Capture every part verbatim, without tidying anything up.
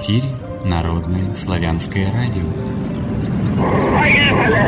эфире Народное славянское радио. Поехали!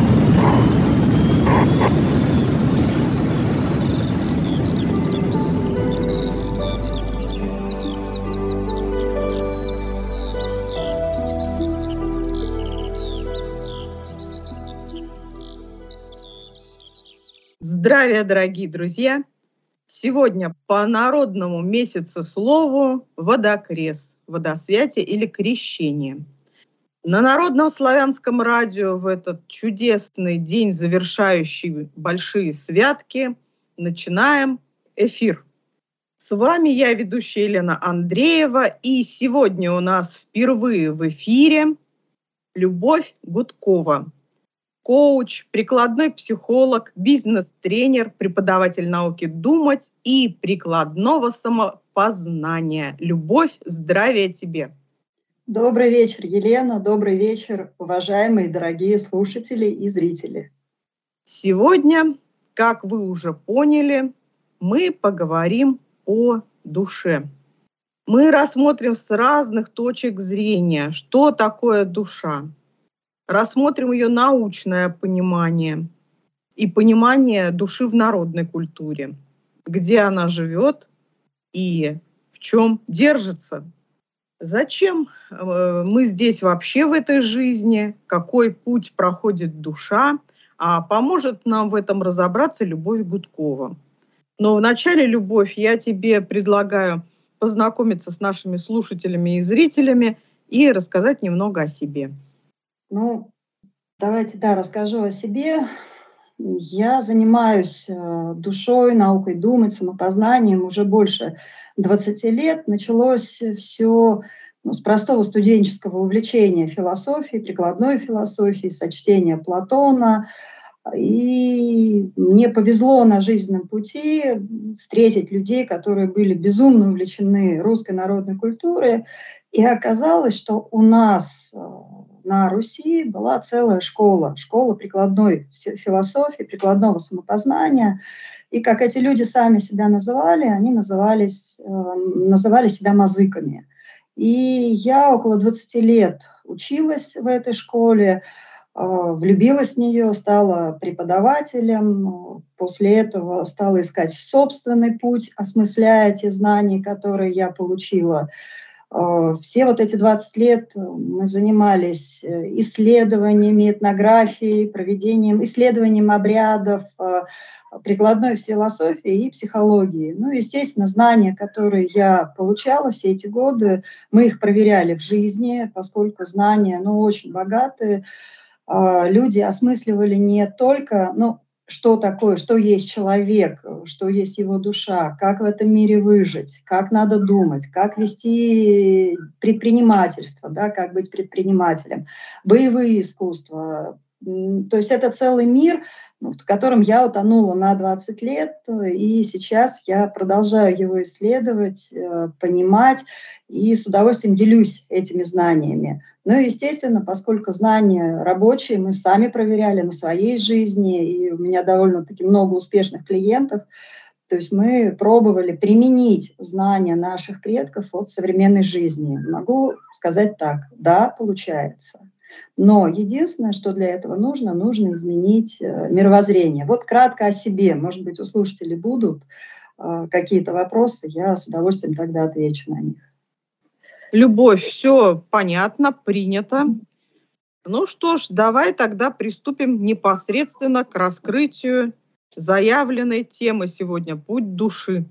Здравия, дорогие друзья! Сегодня по народному месяцеслову водокрес, водосвятие или крещение. На Народном славянском радио в этот чудесный день, завершающий большие святки, начинаем эфир. С вами я, ведущая Елена Андреева, и сегодня у нас впервые в эфире Любовь Гудкова. Коуч, прикладной психолог, бизнес-тренер, преподаватель науки думать и прикладного самопознания. Любовь, здравия тебе! Добрый вечер, Елена, добрый вечер, уважаемые дорогие слушатели и зрители. Сегодня, как вы уже поняли, мы поговорим о душе. Мы рассмотрим с разных точек зрения, что такое душа. Рассмотрим ее научное понимание и понимание души в народной культуре, где она живет и в чем держится. Зачем мы здесь вообще в этой жизни, какой путь проходит душа, а поможет нам в этом разобраться Любовь Гудкова. Но вначале, Любовь, я тебе предлагаю познакомиться с нашими слушателями и зрителями и рассказать немного о себе. Ну, давайте, да, расскажу о себе. Я занимаюсь э, душой, наукой думать, самопознанием уже больше двадцати лет. Началось все ну, с простого студенческого увлечения философией, прикладной философией, со чтения Платона. И мне повезло на жизненном пути встретить людей, которые были безумно увлечены русской народной культурой. И оказалось, что у нас на Руси была целая школа, школа прикладной философии, прикладного самопознания. И как эти люди сами себя называли, они назывались, называли себя мазыками. И я около двадцати лет училась в этой школе, влюбилась в нее, стала преподавателем. После этого стала искать собственный путь, осмысляя те знания, которые я получила. Все вот эти двадцать лет мы занимались исследованиями, этнографией, проведением, исследованием обрядов, прикладной философии и психологии. Ну, естественно, знания, которые я получала все эти годы, мы их проверяли в жизни, поскольку знания, ну, очень богатые. Люди осмысливали не только, ну, что такое, что есть человек, что есть его душа, как в этом мире выжить, как надо думать, как вести предпринимательство, да, как быть предпринимателем, боевые искусства. То есть это целый мир, в котором я утонула на двадцать лет, и сейчас я продолжаю его исследовать, понимать, и с удовольствием делюсь этими знаниями. Ну и, естественно, поскольку знания рабочие, мы сами проверяли на своей жизни, и у меня довольно-таки много успешных клиентов, то есть мы пробовали применить знания наших предков от современной жизни. Могу сказать так, да, получается. Но единственное, что для этого нужно, нужно изменить мировоззрение. Вот кратко о себе. Может быть, у слушателей будут какие-то вопросы, я с удовольствием тогда отвечу на них. Любовь, все понятно, принято. Ну что ж, давай тогда приступим непосредственно к раскрытию заявленной темы сегодня «Путь души».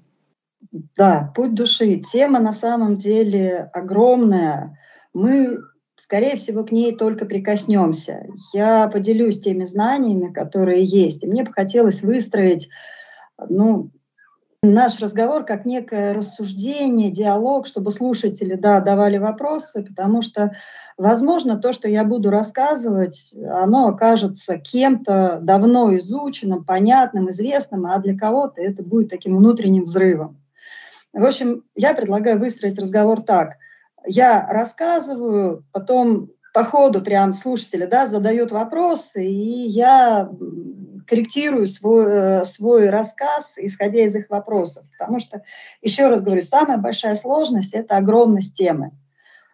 Да, «Путь души». Тема на самом деле огромная. Мы, скорее всего, к ней только прикоснемся. Я поделюсь теми знаниями, которые есть. И мне бы хотелось выстроить, ну, наш разговор как некое рассуждение, диалог, чтобы слушатели, да, давали вопросы, потому что, возможно, то, что я буду рассказывать, оно окажется кем-то давно изученным, понятным, известным, а для кого-то это будет таким внутренним взрывом. В общем, я предлагаю выстроить разговор так. Я рассказываю, потом по ходу прям слушатели, да, задают вопросы, и я корректирую свой, свой рассказ, исходя из их вопросов. Потому что, еще раз говорю, самая большая сложность – это огромность темы.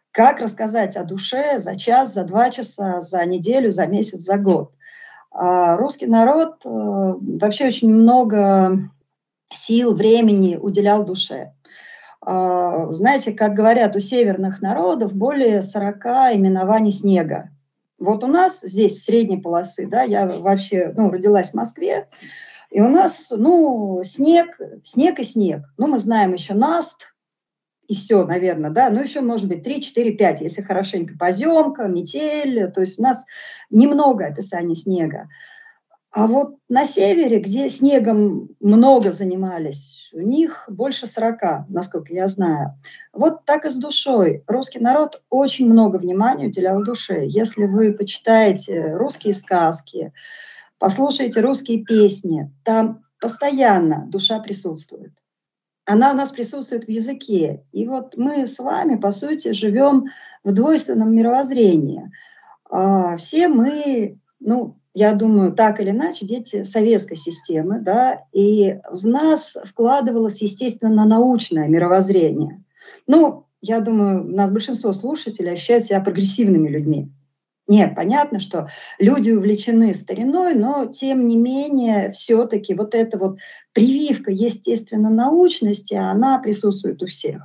Как рассказать о душе за час, за два часа, за неделю, за месяц, за год? А русский народ э, вообще очень много сил, времени уделял душе. А, знаете, как говорят у северных народов, более сорока именований снега. Вот у нас здесь, в средней полосы, да, я вообще ну, родилась в Москве, и у нас, ну, снег, снег и снег. Ну, мы знаем еще наст, и все, наверное, да, ну, еще, может быть, три, четыре, пять, если хорошенько, поземка, метель, то есть у нас немного описаний снега. А вот на севере, где снегом много занимались, у них больше сорока, насколько я знаю. Вот так и с душой. Русский народ очень много внимания уделял душе. Если вы почитаете русские сказки, послушаете русские песни, там постоянно душа присутствует. Она у нас присутствует в языке. И вот мы с вами, по сути, живем в двойственном мировоззрении. Все мы, ну, я думаю, так или иначе, дети советской системы, да, и в нас вкладывалось, естественно, научное мировоззрение. Ну, я думаю, у нас большинство слушателей ощущают себя прогрессивными людьми. Нет, понятно, что люди увлечены стариной, но, тем не менее, все-таки вот эта вот прививка естественно-научности, она присутствует у всех.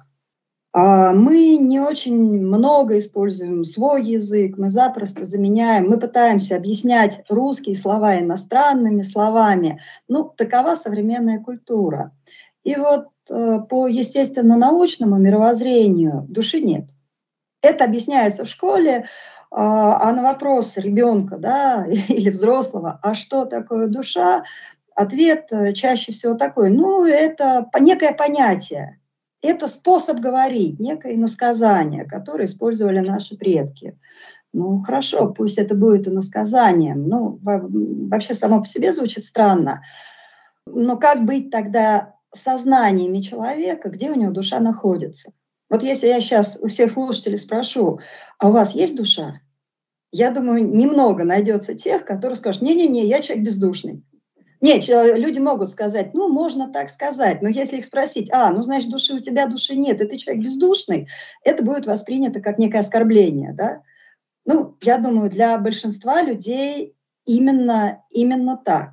Мы не очень много используем свой язык, мы запросто заменяем, мы пытаемся объяснять русские слова иностранными словами. Ну, такова современная культура. И вот по естественно-научному мировоззрению души нет. Это объясняется в школе, а на вопрос ребенка, да, или взрослого, а что такое душа, ответ чаще всего такой: ну, это некое понятие. Это способ говорить, некое иносказание, которое использовали наши предки. Ну, хорошо, пусть это будет иносказанием. Ну, вообще само по себе звучит странно. Но как быть тогда сознаниями человека, где у него душа находится? Вот если я сейчас у всех слушателей спрошу, а у вас есть душа? Я думаю, немного найдется тех, которые скажут: не-не-не, я человек бездушный. Нет, люди могут сказать, ну, можно так сказать, но если их спросить, а, ну, значит, души у тебя, души нет, и ты человек бездушный, это будет воспринято как некое оскорбление, да? Ну, я думаю, для большинства людей именно, именно так.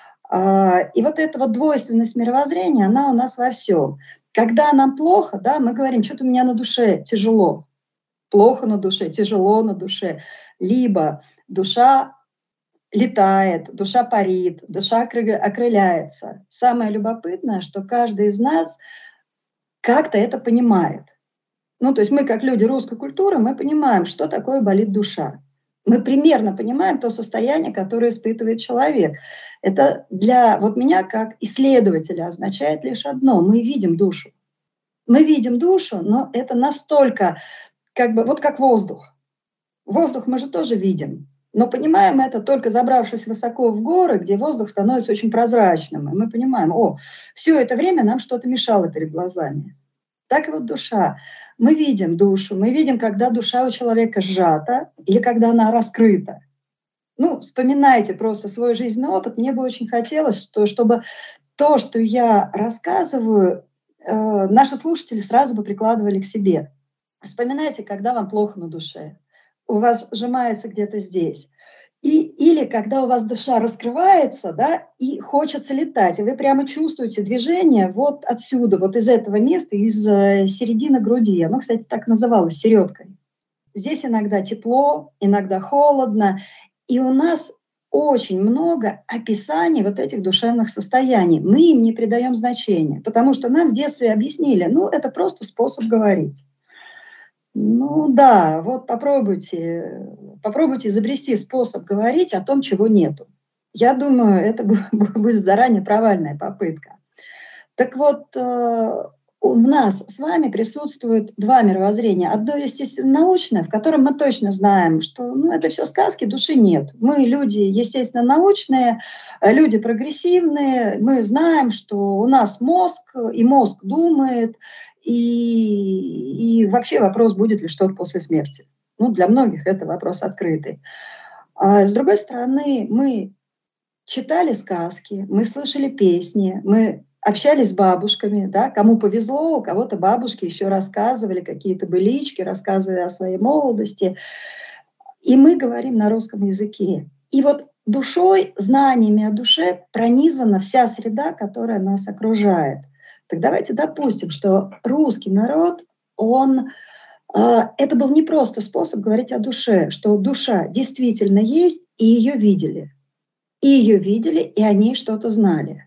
И вот эта вот двойственность мировоззрения, она у нас во всем. Когда нам плохо, да, мы говорим, что-то у меня на душе тяжело, плохо на душе, тяжело на душе, либо душа летает, душа парит, душа окрыляется. Самое любопытное, что каждый из нас как-то это понимает. Ну, то есть мы, как люди русской культуры, мы понимаем, что такое болит душа. Мы примерно понимаем то состояние, которое испытывает человек. Это для вот меня, как исследователя, означает лишь одно: мы видим душу. Мы видим душу, но это настолько, как бы, вот как воздух. Воздух мы же тоже видим. Но понимаем это только забравшись высоко в горы, где воздух становится очень прозрачным. И мы понимаем, о, все это время нам что-то мешало перед глазами. Так и вот душа. Мы видим душу, мы видим, когда душа у человека сжата или когда она раскрыта. Ну, вспоминайте просто свой жизненный опыт. Мне бы очень хотелось, что, чтобы то, что я рассказываю, э, наши слушатели сразу бы прикладывали к себе. Вспоминайте, когда вам плохо на душе. У вас сжимается где-то здесь. И, или когда у вас душа раскрывается, да, и хочется летать, и вы прямо чувствуете движение вот отсюда, вот из этого места, из э, середины груди. Оно, кстати, так называлось, середкой. Здесь иногда тепло, иногда холодно. И у нас очень много описаний вот этих душевных состояний. Мы им не придаем значения, потому что нам в детстве объяснили, ну, это просто способ говорить. Ну да, вот попробуйте, попробуйте изобрести способ говорить о том, чего нету. Я думаю, это будет заранее провальная попытка. Так вот, у нас с вами присутствует два мировоззрения. Одно, естественно, научное, в котором мы точно знаем, что ну, это все сказки, души нет. Мы люди, естественно, научные, люди прогрессивные. Мы знаем, что у нас мозг, и мозг думает, и, и вообще вопрос, будет ли что-то после смерти. Ну, для многих это вопрос открытый. А с другой стороны, мы читали сказки, мы слышали песни, мы общались с бабушками, да, кому повезло, у кого-то бабушки еще рассказывали какие-то былички, рассказывали о своей молодости. И мы говорим на русском языке. И вот душой, знаниями о душе пронизана вся среда, которая нас окружает. Так давайте допустим, что русский народ, он, э, это был не просто способ говорить о душе, что душа действительно есть, и ее видели. И ее видели, и о ней что-то знали.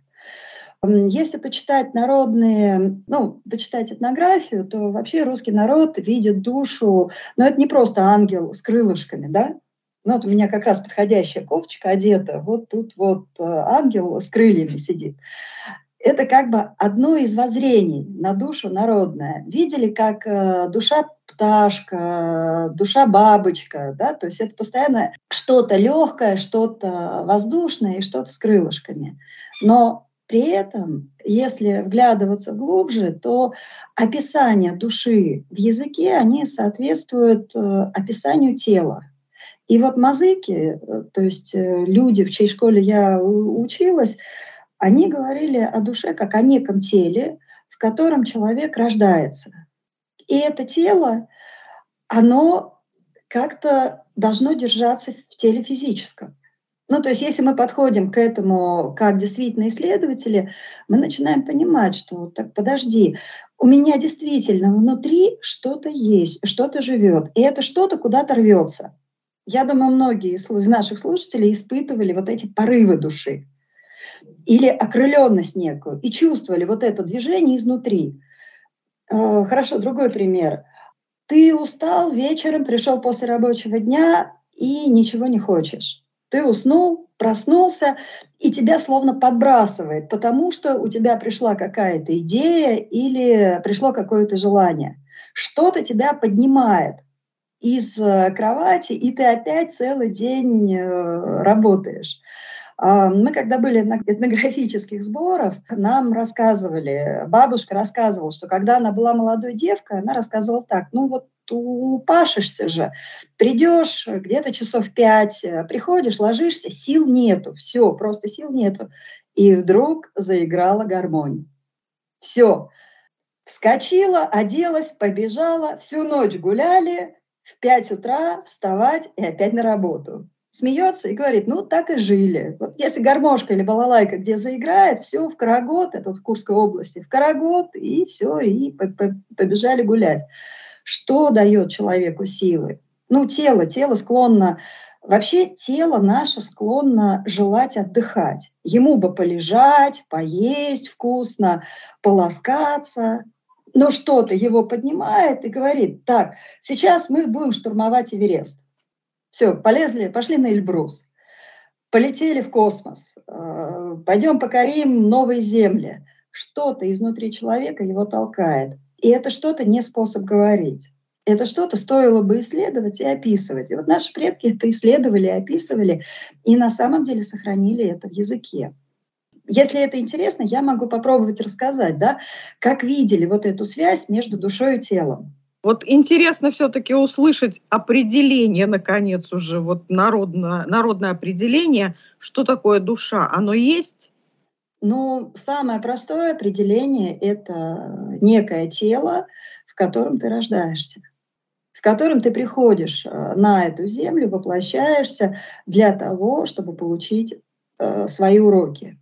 Если почитать народные, ну, почитать этнографию, то вообще русский народ видит душу, но это не просто ангел с крылышками, да? Ну, вот у меня как раз подходящая кофточка одета, вот тут вот ангел с крыльями сидит. Это как бы одно из воззрений на душу народное. Видели, как э, душа пташка, душа бабочка, да? То есть это постоянно что-то легкое, что-то воздушное и что-то с крылышками. Но при этом, если вглядываться глубже, то описание души в языке, они соответствуют э, описанию тела. И вот мазыки, то есть э, люди, в чьей школе я у- училась, они говорили о душе как о неком теле, в котором человек рождается. И это тело, оно как-то должно держаться в теле физическом. Ну, то есть если мы подходим к этому как действительно исследователи, мы начинаем понимать, что так подожди, у меня действительно внутри что-то есть, что-то живет, и это что-то куда-то рвется. Я думаю, многие из наших слушателей испытывали вот эти порывы души или окрыленность некую, и чувствовали вот это движение изнутри. Хорошо, другой пример. Ты устал вечером, пришел после рабочего дня и ничего не хочешь. Ты уснул, проснулся, и тебя словно подбрасывает, потому что у тебя пришла какая-то идея или пришло какое-то желание. Что-то тебя поднимает из кровати, и ты опять целый день работаешь. Мы, когда были на этнографических сборах, нам рассказывали, бабушка рассказывала, что когда она была молодой девкой, она рассказывала так: ну вот упашешься же, придешь где-то часов пять, приходишь, ложишься, сил нету, все, просто сил нету. И вдруг заиграла гармонь. Все, вскочила, оделась, побежала, всю ночь гуляли, в пять утра вставать и опять на работу. Смеется и говорит: ну, так и жили. Вот если гармошка или балалайка где заиграет, все, в Карагод, это вот в Курской области, в Карагод, и все, и побежали гулять. Что дает человеку силы? Ну, тело, тело склонно, вообще тело наше склонно желать отдыхать. Ему бы полежать, поесть вкусно, поласкаться, но что-то его поднимает и говорит: так, сейчас мы будем штурмовать Эверест. Все, полезли, пошли на Эльбрус, полетели в космос, пойдем покорим новые земли. Что-то изнутри человека его толкает. И это что-то не способ говорить. Это что-то стоило бы исследовать и описывать. И вот наши предки это исследовали, описывали, и на самом деле сохранили это в языке. Если это интересно, я могу попробовать рассказать, да, как видели вот эту связь между душой и телом. Вот интересно все-таки услышать определение, наконец, уже вот народное, народное определение, что такое душа. Оно есть? Ну, самое простое определение – это некое тело, в котором ты рождаешься, в котором ты приходишь на эту землю, воплощаешься для того, чтобы получить э, свои уроки.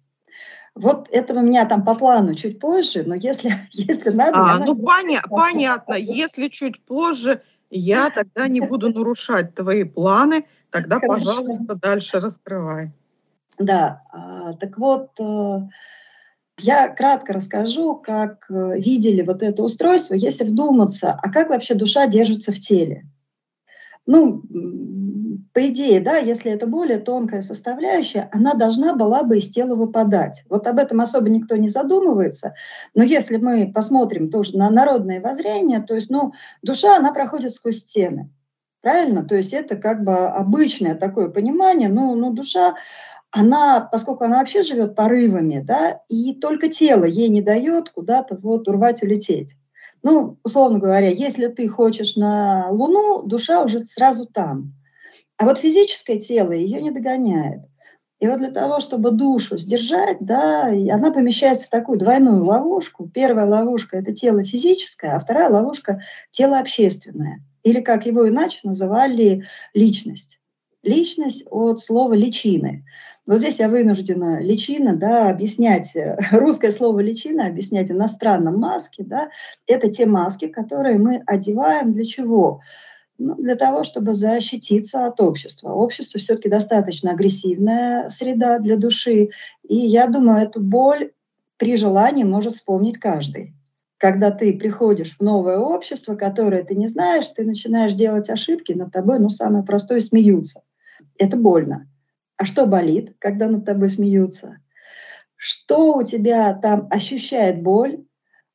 Вот это у меня там по плану чуть позже, но если, если надо... А, я ну могу... поня- понятно, если чуть позже, я тогда не буду нарушать твои планы, тогда, Хорошо. пожалуйста, дальше раскрывай. Да, а, так вот, э, я кратко расскажу, как э, видели вот это устройство, если вдуматься, а как вообще душа держится в теле. Ну, м, по идее, да, если это более тонкая составляющая, она должна была бы из тела выпадать. Вот об этом особо никто не задумывается, но если мы посмотрим тоже на народное воззрение, то есть, ну, душа, она проходит сквозь стены, правильно? То есть это как бы обычное такое понимание, ну, ну душа, она, поскольку она вообще живет порывами, да, и только тело ей не дает куда-то вот урвать, улететь. Ну, условно говоря, если ты хочешь на Луну, душа уже сразу там. А вот физическое тело ее не догоняет. И вот для того, чтобы душу сдержать, да, она помещается в такую двойную ловушку. Первая ловушка – это тело физическое, а вторая ловушка – тело общественное. Или, как его иначе называли, личность. Личность от слова «личины». Вот здесь я вынуждена личина, да, объяснять, русское слово личина, объяснять иностранным маски, да, это те маски, которые мы одеваем для чего? Ну, для того, чтобы защититься от общества. Общество все-таки достаточно агрессивная среда для души, и я думаю, эту боль при желании может вспомнить каждый. Когда ты приходишь в новое общество, которое ты не знаешь, ты начинаешь делать ошибки, над тобой, ну, самое простое, смеются. Это больно. А что болит, когда над тобой смеются? Что у тебя там ощущает боль?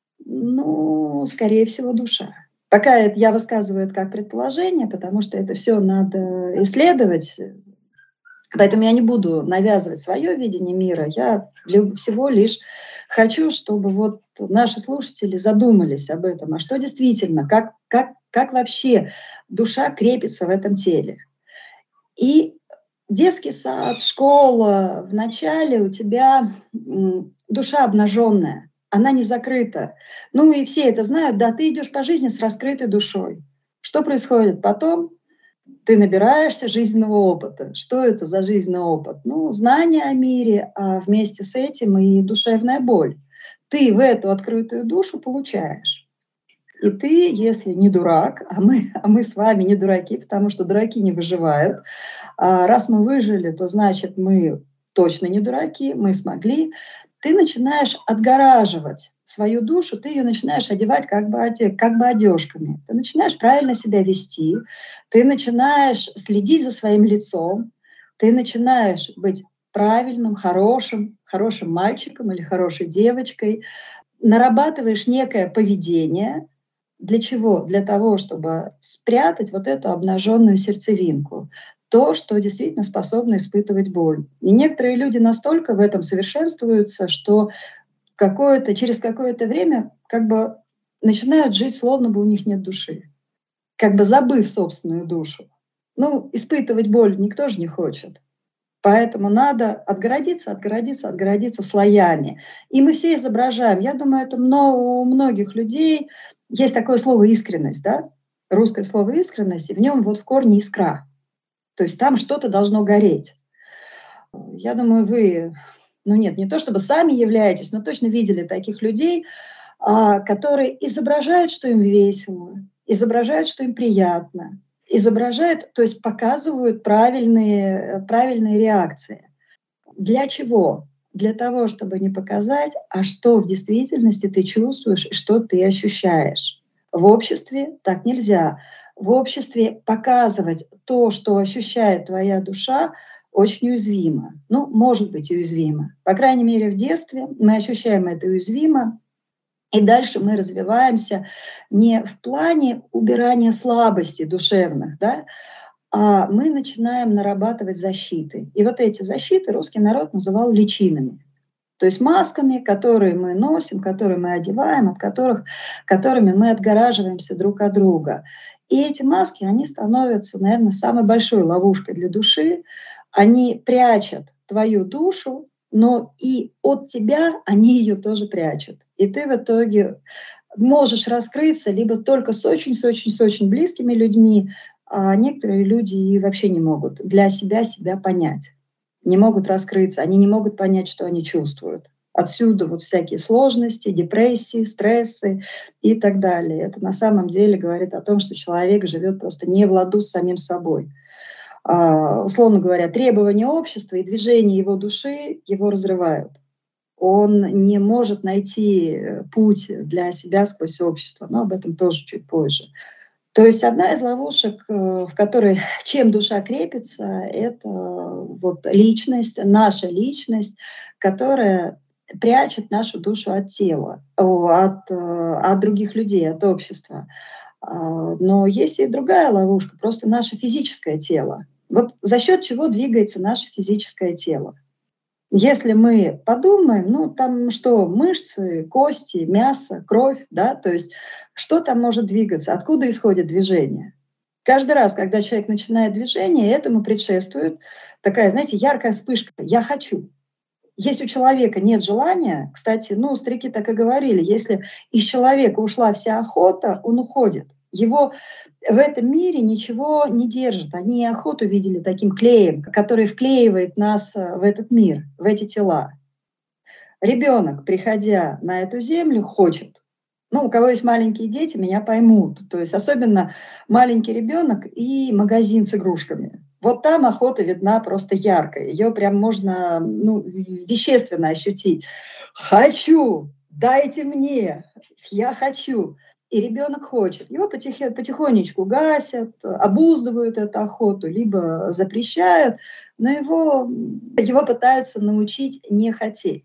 Ну, скорее всего, душа. Пока это я высказываю это как предположение, потому что это все надо исследовать. Поэтому я не буду навязывать свое видение мира. Я всего лишь хочу, чтобы вот наши слушатели задумались об этом. А что действительно, как, как, как вообще душа крепится в этом теле? И детский сад, школа, в начале у тебя душа обнаженная, она не закрыта. Ну и все это знают, да, ты идешь по жизни с раскрытой душой. Что происходит потом? Ты набираешься жизненного опыта. Что это за жизненный опыт? Ну, знание о мире, а вместе с этим и душевная боль. Ты в эту открытую душу получаешь. И ты, если не дурак, а мы, а мы с вами не дураки, потому что дураки не выживают, а раз мы выжили, то значит мы точно не дураки, мы смогли. Ты начинаешь отгораживать свою душу, ты ее начинаешь одевать как бы, как бы одежками. Ты начинаешь правильно себя вести, ты начинаешь следить за своим лицом, ты начинаешь быть правильным, хорошим, хорошим мальчиком или хорошей девочкой, нарабатываешь некое поведение. Для чего? Для того, чтобы спрятать вот эту обнаженную сердцевинку. То, что действительно способно испытывать боль. И некоторые люди настолько в этом совершенствуются, что какое-то, через какое-то время как бы начинают жить, словно бы у них нет души, как бы забыв собственную душу. Ну, испытывать боль никто же не хочет. Поэтому надо отгородиться, отгородиться, отгородиться слоями. И мы все изображаем. Я думаю, это у многих людей есть такое слово «искренность», да? Русское слово «искренность», и в нем вот в корне искра. То есть там что-то должно гореть. Я думаю, вы, ну нет, не то чтобы сами являетесь, но точно видели таких людей, которые изображают, что им весело, изображают, что им приятно, изображают, то есть показывают правильные, правильные реакции. Для чего? Для того, чтобы не показать, а что в действительности ты чувствуешь и что ты ощущаешь. В обществе так нельзя. В обществе показывать то, что ощущает твоя душа, очень уязвимо. Ну, может быть уязвимо. По крайней мере, в детстве мы ощущаем это уязвимо, и дальше мы развиваемся не в плане убирания слабостей душевных, да, а мы начинаем нарабатывать защиты. И вот эти защиты русский народ называл личинами. То есть масками, которые мы носим, которые мы одеваем, от которых, которыми мы отгораживаемся друг от друга. И эти маски, они становятся, наверное, самой большой ловушкой для души. Они прячут твою душу, но и от тебя они ее тоже прячут. И ты в итоге можешь раскрыться либо только с очень-очень-очень близкими людьми, а некоторые люди и вообще не могут для себя себя понять. Не могут раскрыться, они не могут понять, что они чувствуют. Отсюда вот всякие сложности, депрессии, стрессы и так далее. Это на самом деле говорит о том, что человек живет просто не в ладу с самим собой. А, условно говоря, требования общества и движения его души его разрывают. Он не может найти путь для себя сквозь общество, но об этом тоже чуть позже. То есть одна из ловушек, в которой чем душа крепится, это вот личность, наша личность, которая прячет нашу душу от тела, от, от других людей, от общества. Но есть и другая ловушка, просто наше физическое тело. Вот за счет чего двигается наше физическое тело? Если мы подумаем, ну там что, мышцы, кости, мясо, кровь, да, то есть что там может двигаться, откуда исходит движение? Каждый раз, когда человек начинает движение, этому предшествует такая, знаете, яркая вспышка «я хочу». Если у человека нет желания, кстати, ну, старики так и говорили, если из человека ушла вся охота, он уходит. Его в этом мире ничего не держит. Они охоту видели таким клеем, который вклеивает нас в этот мир, в эти тела. Ребенок, приходя на эту землю, хочет. Ну, у кого есть маленькие дети, меня поймут. То есть особенно маленький ребенок и магазин с игрушками. Вот там охота видна просто ярко. Ее прям можно, ну, вещественно ощутить. Хочу, дайте мне, я хочу. И ребенок хочет. Его потих- потихонечку гасят, обуздывают эту охоту, либо запрещают, но его, его пытаются научить не хотеть.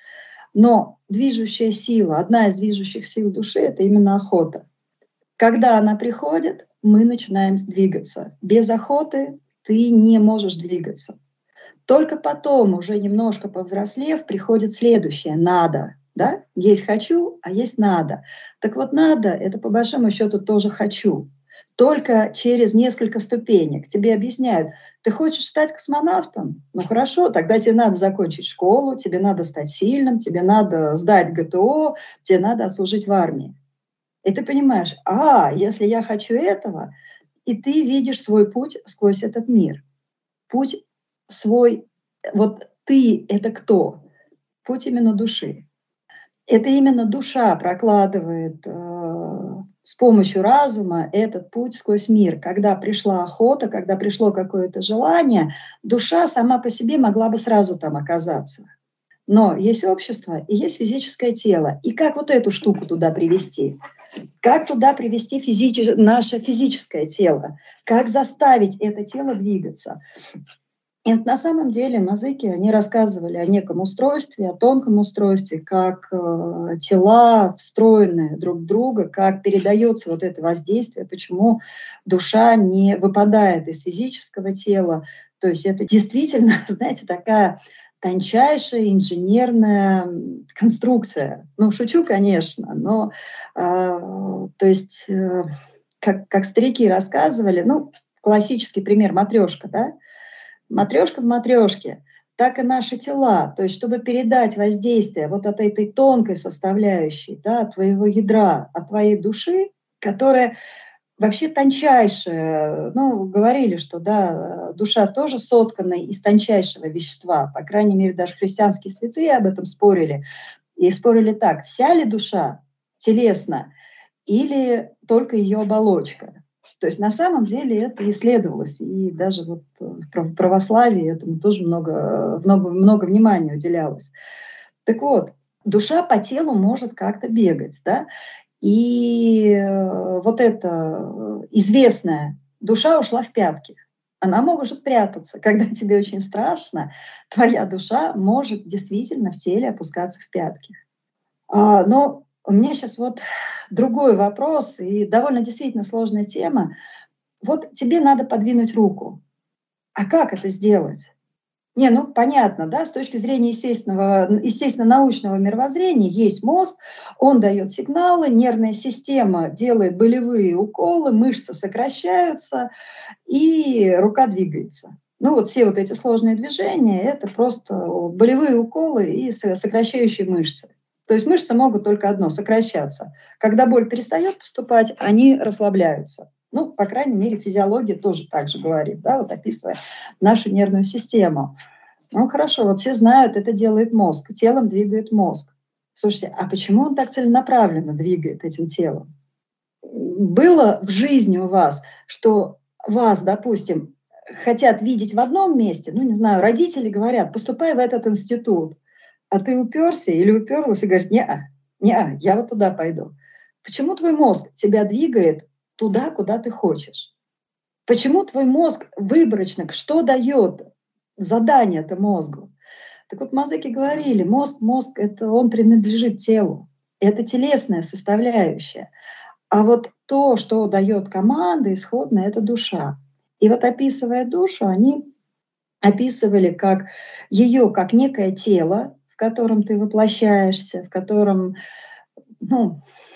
Но движущая сила, одна из движущих сил души – это именно охота. Когда она приходит, мы начинаем двигаться. Без охоты ты не можешь двигаться. Только потом, уже немножко повзрослев, приходит следующее – надо. Да? Есть хочу, а есть надо. Так вот, надо – это по большому счету тоже хочу. Только через несколько ступенек. Тебе объясняют, ты хочешь стать космонавтом? Ну хорошо, тогда тебе надо закончить школу, тебе надо стать сильным, тебе надо сдать ГТО, тебе надо отслужить в армии. И ты понимаешь, а, если я хочу этого, и ты видишь свой путь сквозь этот мир. Путь свой, вот ты – это кто? Путь именно души. Это именно душа прокладывает э, с помощью разума этот путь сквозь мир. Когда пришла охота, когда пришло какое-то желание, душа сама по себе могла бы сразу там оказаться. Но есть общество и есть физическое тело. И как вот эту штуку туда привести? Как туда привести физич... наше физическое тело? Как заставить это тело двигаться? И вот на самом деле мазыки, они рассказывали о неком устройстве, о тонком устройстве, как э, тела встроены друг в друга, как передается вот это воздействие, почему душа не выпадает из физического тела. То есть это действительно, знаете, такая тончайшая инженерная конструкция. Ну, шучу, конечно, но э, то есть, э, как, как старики рассказывали, ну, классический пример матрешка, да, матрешка в матрешке, так и наши тела. То есть, чтобы передать воздействие вот от этой тонкой составляющей, да, от твоего ядра, от твоей души, которая вообще тончайшая. Ну, говорили, что да, душа тоже соткана из тончайшего вещества. По крайней мере, даже христианские святые об этом спорили. И спорили так, вся ли душа телесна или только ее оболочка. То есть на самом деле это исследовалось, и даже вот в православии этому тоже много, много, много внимания уделялось. Так вот, душа по телу может как-то бегать, да, и вот эта известная душа ушла в пятки. Она может прятаться. Когда тебе очень страшно, твоя душа может действительно в теле опускаться в пятки. А, но у меня сейчас вот другой вопрос, и довольно действительно сложная тема. Вот тебе надо подвинуть руку. А как это сделать? Не, ну понятно, да, с точки зрения естественного, естественно-научного мировоззрения есть мозг, он дает сигналы, нервная система делает болевые уколы, мышцы сокращаются, и рука двигается. Ну вот все вот эти сложные движения – это просто болевые уколы и сокращающие мышцы. То есть мышцы могут только одно – сокращаться. Когда боль перестает поступать, они расслабляются. Ну, по крайней мере, физиология тоже так же говорит, да, вот описывая нашу нервную систему. Ну, хорошо, вот все знают, это делает мозг, телом двигает мозг. Слушайте, а почему он так целенаправленно двигает этим телом? Было в жизни у вас, что вас, допустим, хотят видеть в одном месте, ну, не знаю, родители говорят, поступай в этот институт, а ты уперся или уперлась и говоришь, не-а, не-а, я вот туда пойду. Почему твой мозг тебя двигает туда, куда ты хочешь? Почему твой мозг выборочно, что дает задание это мозгу? Так вот, мазыки говорили, мозг, мозг, это он принадлежит телу, это телесная составляющая. А вот то, что дает команды, исходно, это душа. И вот описывая душу, они описывали как ее как некое тело, в котором ты воплощаешься, в котором, ну,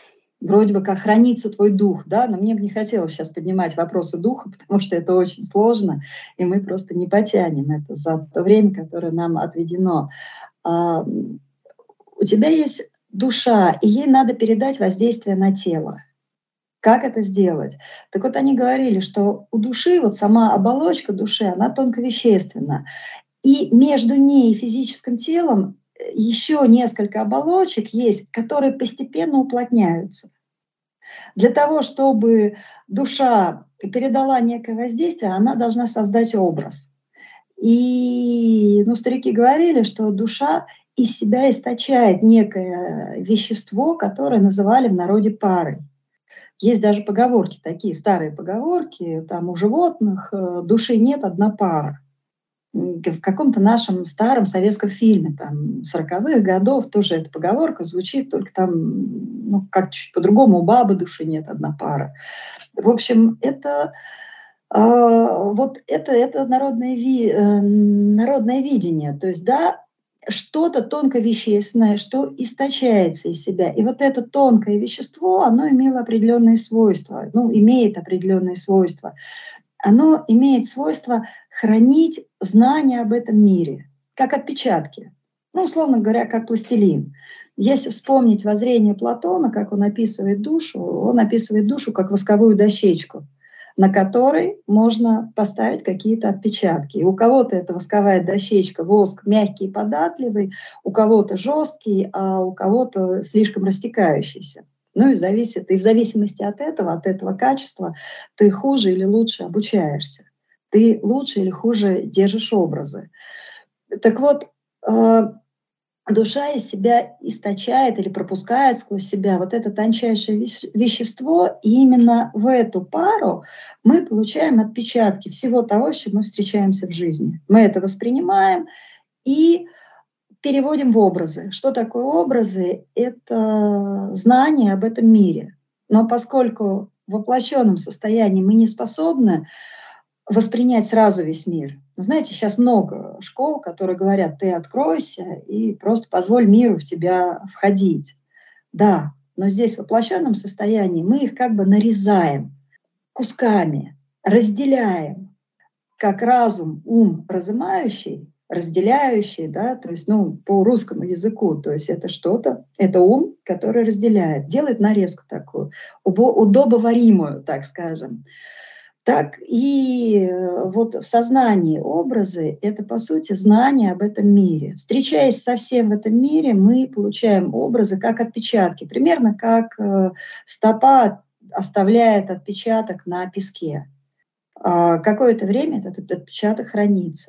вроде бы как хранится твой дух, да, но мне бы не хотелось сейчас поднимать вопросы духа, потому что это очень сложно, и мы просто не потянем это за то время, которое нам отведено. А, у тебя есть душа, и ей надо передать воздействие на тело. Как это сделать? Так вот, они говорили, что у души, вот сама оболочка души, она тонковещественна, и между ней и физическим телом еще несколько оболочек есть, которые постепенно уплотняются. Для того, чтобы душа передала некое воздействие, она должна создать образ. И ну, старики говорили, что душа из себя источает некое вещество, которое называли в народе парой. Есть даже поговорки, такие старые поговорки, там у животных души нет, одна пара. В каком-то нашем старом советском фильме, там, сороковых годов, тоже эта поговорка звучит, только там, ну, как чуть по-другому, у бабы души нет, одна пара. В общем, это, э, вот это, это народное, ви, э, народное видение, то есть, да, что-то тонковещественное, что источается из себя. И вот это тонкое вещество, оно имело определенные свойства, ну, имеет определенные свойства. Оно имеет свойство хранить знания об этом мире, как отпечатки. Ну, условно говоря, как пластилин. Если вспомнить воззрение Платона, как он описывает душу, он описывает душу как восковую дощечку, на которой можно поставить какие-то отпечатки. И у кого-то это восковая дощечка, воск мягкий и податливый, у кого-то жесткий, а у кого-то слишком растекающийся. Ну и зависит, и в зависимости от этого, от этого качества, ты хуже или лучше обучаешься, ты лучше или хуже держишь образы. Так вот, душа из себя источает или пропускает сквозь себя вот это тончайшее вещество, и именно в эту пару мы получаем отпечатки всего того, с чем мы встречаемся в жизни. Мы это воспринимаем и переводим в образы. Что такое образы? Это знание об этом мире. Но поскольку в воплощенном состоянии мы не способны воспринять сразу весь мир. Знаете, сейчас много школ, которые говорят: ты откройся и просто позволь миру в тебя входить. Да, но здесь в воплощенном состоянии мы их как бы нарезаем кусками, разделяем, как разум, ум разымающий, разделяющий, да, то есть, ну, по русскому языку, то есть это что-то, это ум, который разделяет, делает нарезку такую, удобоваримую, так скажем. Так и вот в сознании образы — это, по сути, знание об этом мире. Встречаясь со всем в этом мире, мы получаем образы как отпечатки, примерно как стопа оставляет отпечаток на песке. Какое-то время этот отпечаток хранится.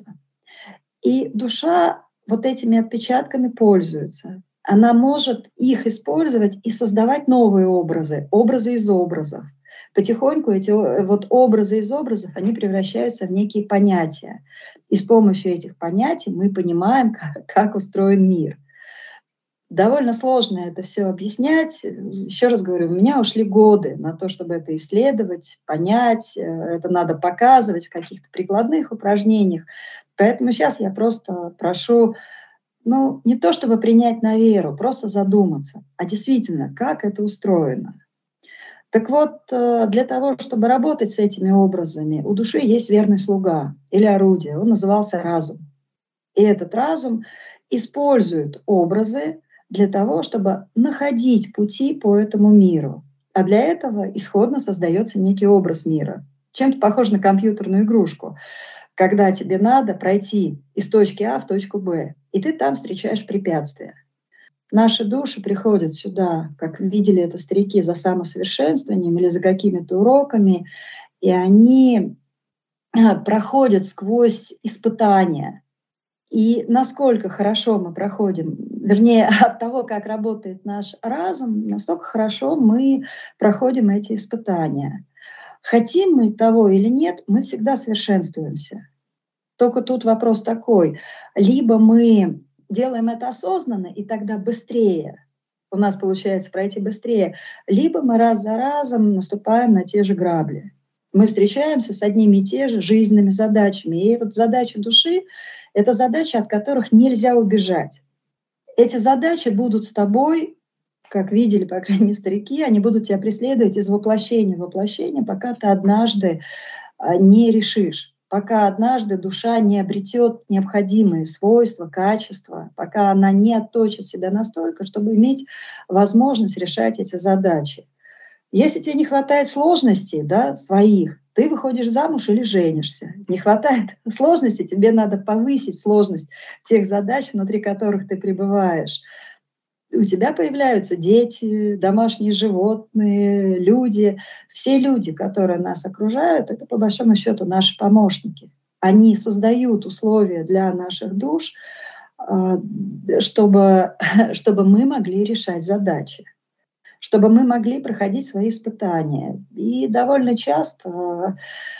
И душа вот этими отпечатками пользуется. Она может их использовать и создавать новые образы, образы из образов. Потихоньку эти вот образы из образов, они превращаются в некие понятия. И с помощью этих понятий мы понимаем, как, как устроен мир. Довольно сложно это все объяснять. Еще раз говорю, у меня ушли годы на то, чтобы это исследовать, понять. Это надо показывать в каких-то прикладных упражнениях. Поэтому сейчас я просто прошу, ну, не то чтобы принять на веру, просто задуматься, а действительно, как это устроено. Так вот, для того, чтобы работать с этими образами, у души есть верный слуга или орудие, он назывался разум. И этот разум использует образы для того, чтобы находить пути по этому миру. А для этого исходно создается некий образ мира. Чем-то похож на компьютерную игрушку, когда тебе надо пройти из точки А в точку Б, и ты там встречаешь препятствия. Наши души приходят сюда, как видели это старики, за самосовершенствованием или за какими-то уроками, и они проходят сквозь испытания. И насколько хорошо мы проходим, вернее, от того, как работает наш разум, настолько хорошо мы проходим эти испытания. Хотим мы того или нет, мы всегда совершенствуемся. Только тут вопрос такой: либо мы делаем это осознанно, и тогда быстрее, у нас получается пройти быстрее, либо мы раз за разом наступаем на те же грабли. Мы встречаемся с одними и те же жизненными задачами. И вот задача души — это задачи, от которых нельзя убежать. Эти задачи будут с тобой, как видели, по крайней мере, старики, они будут тебя преследовать из воплощения в воплощение, пока ты однажды не решишь, пока однажды душа не обретет необходимые свойства, качества, пока она не отточит себя настолько, чтобы иметь возможность решать эти задачи. Если тебе не хватает сложностей, да, своих, ты выходишь замуж или женишься. Не хватает сложностей, тебе надо повысить сложность тех задач, внутри которых ты пребываешь. У тебя появляются дети, домашние животные, люди. Все люди, которые нас окружают, это по большому счету наши помощники. Они создают условия для наших душ, чтобы, чтобы мы могли решать задачи, чтобы мы могли проходить свои испытания. И довольно часто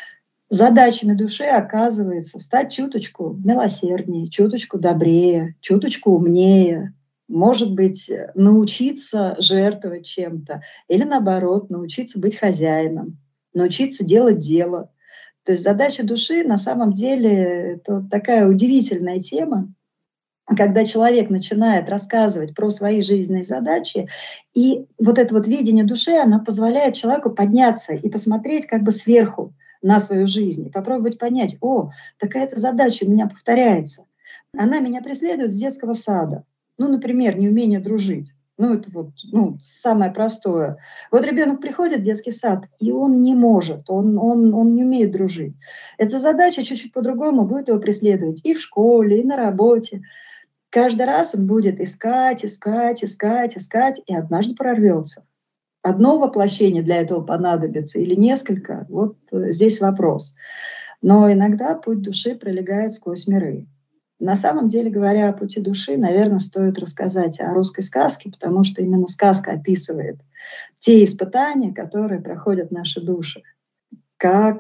задачами души оказывается стать чуточку милосерднее, чуточку добрее, чуточку умнее, может быть, научиться жертвовать чем-то или, наоборот, научиться быть хозяином, научиться делать дело. То есть задача души на самом деле это такая удивительная тема, когда человек начинает рассказывать про свои жизненные задачи, и вот это вот видение души, она позволяет человеку подняться и посмотреть как бы сверху на свою жизнь, и попробовать понять: о, такая-то задача у меня повторяется, она меня преследует с детского сада. Ну, например, неумение дружить. Ну, это вот ну, самое простое. Вот ребенок приходит в детский сад, и он не может, он, он, он не умеет дружить. Эта задача чуть-чуть по-другому будет его преследовать и в школе, и на работе. Каждый раз он будет искать, искать, искать, искать, и однажды прорвется. Одно воплощение для этого понадобится или несколько, вот здесь вопрос. Но иногда путь души пролегает сквозь миры. На самом деле, говоря о пути души, наверное, стоит рассказать о русской сказке, потому что именно сказка описывает те испытания, которые проходят наши души. Как,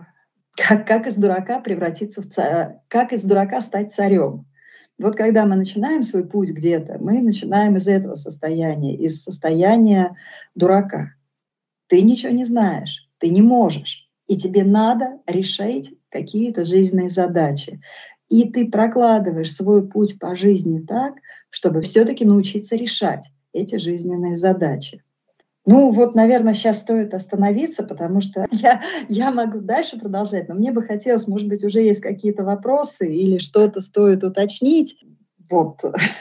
как, как из дурака превратиться в царя, как из дурака стать царем. Вот когда мы начинаем свой путь где-то, мы начинаем из этого состояния, из состояния дурака. Ты ничего не знаешь, ты не можешь, и тебе надо решать какие-то жизненные задачи. И ты прокладываешь свой путь по жизни так, чтобы все-таки научиться решать эти жизненные задачи. Ну вот, наверное, сейчас стоит остановиться, потому что я, я могу дальше продолжать, но мне бы хотелось, может быть, уже есть какие-то вопросы или что-то стоит уточнить. Вот.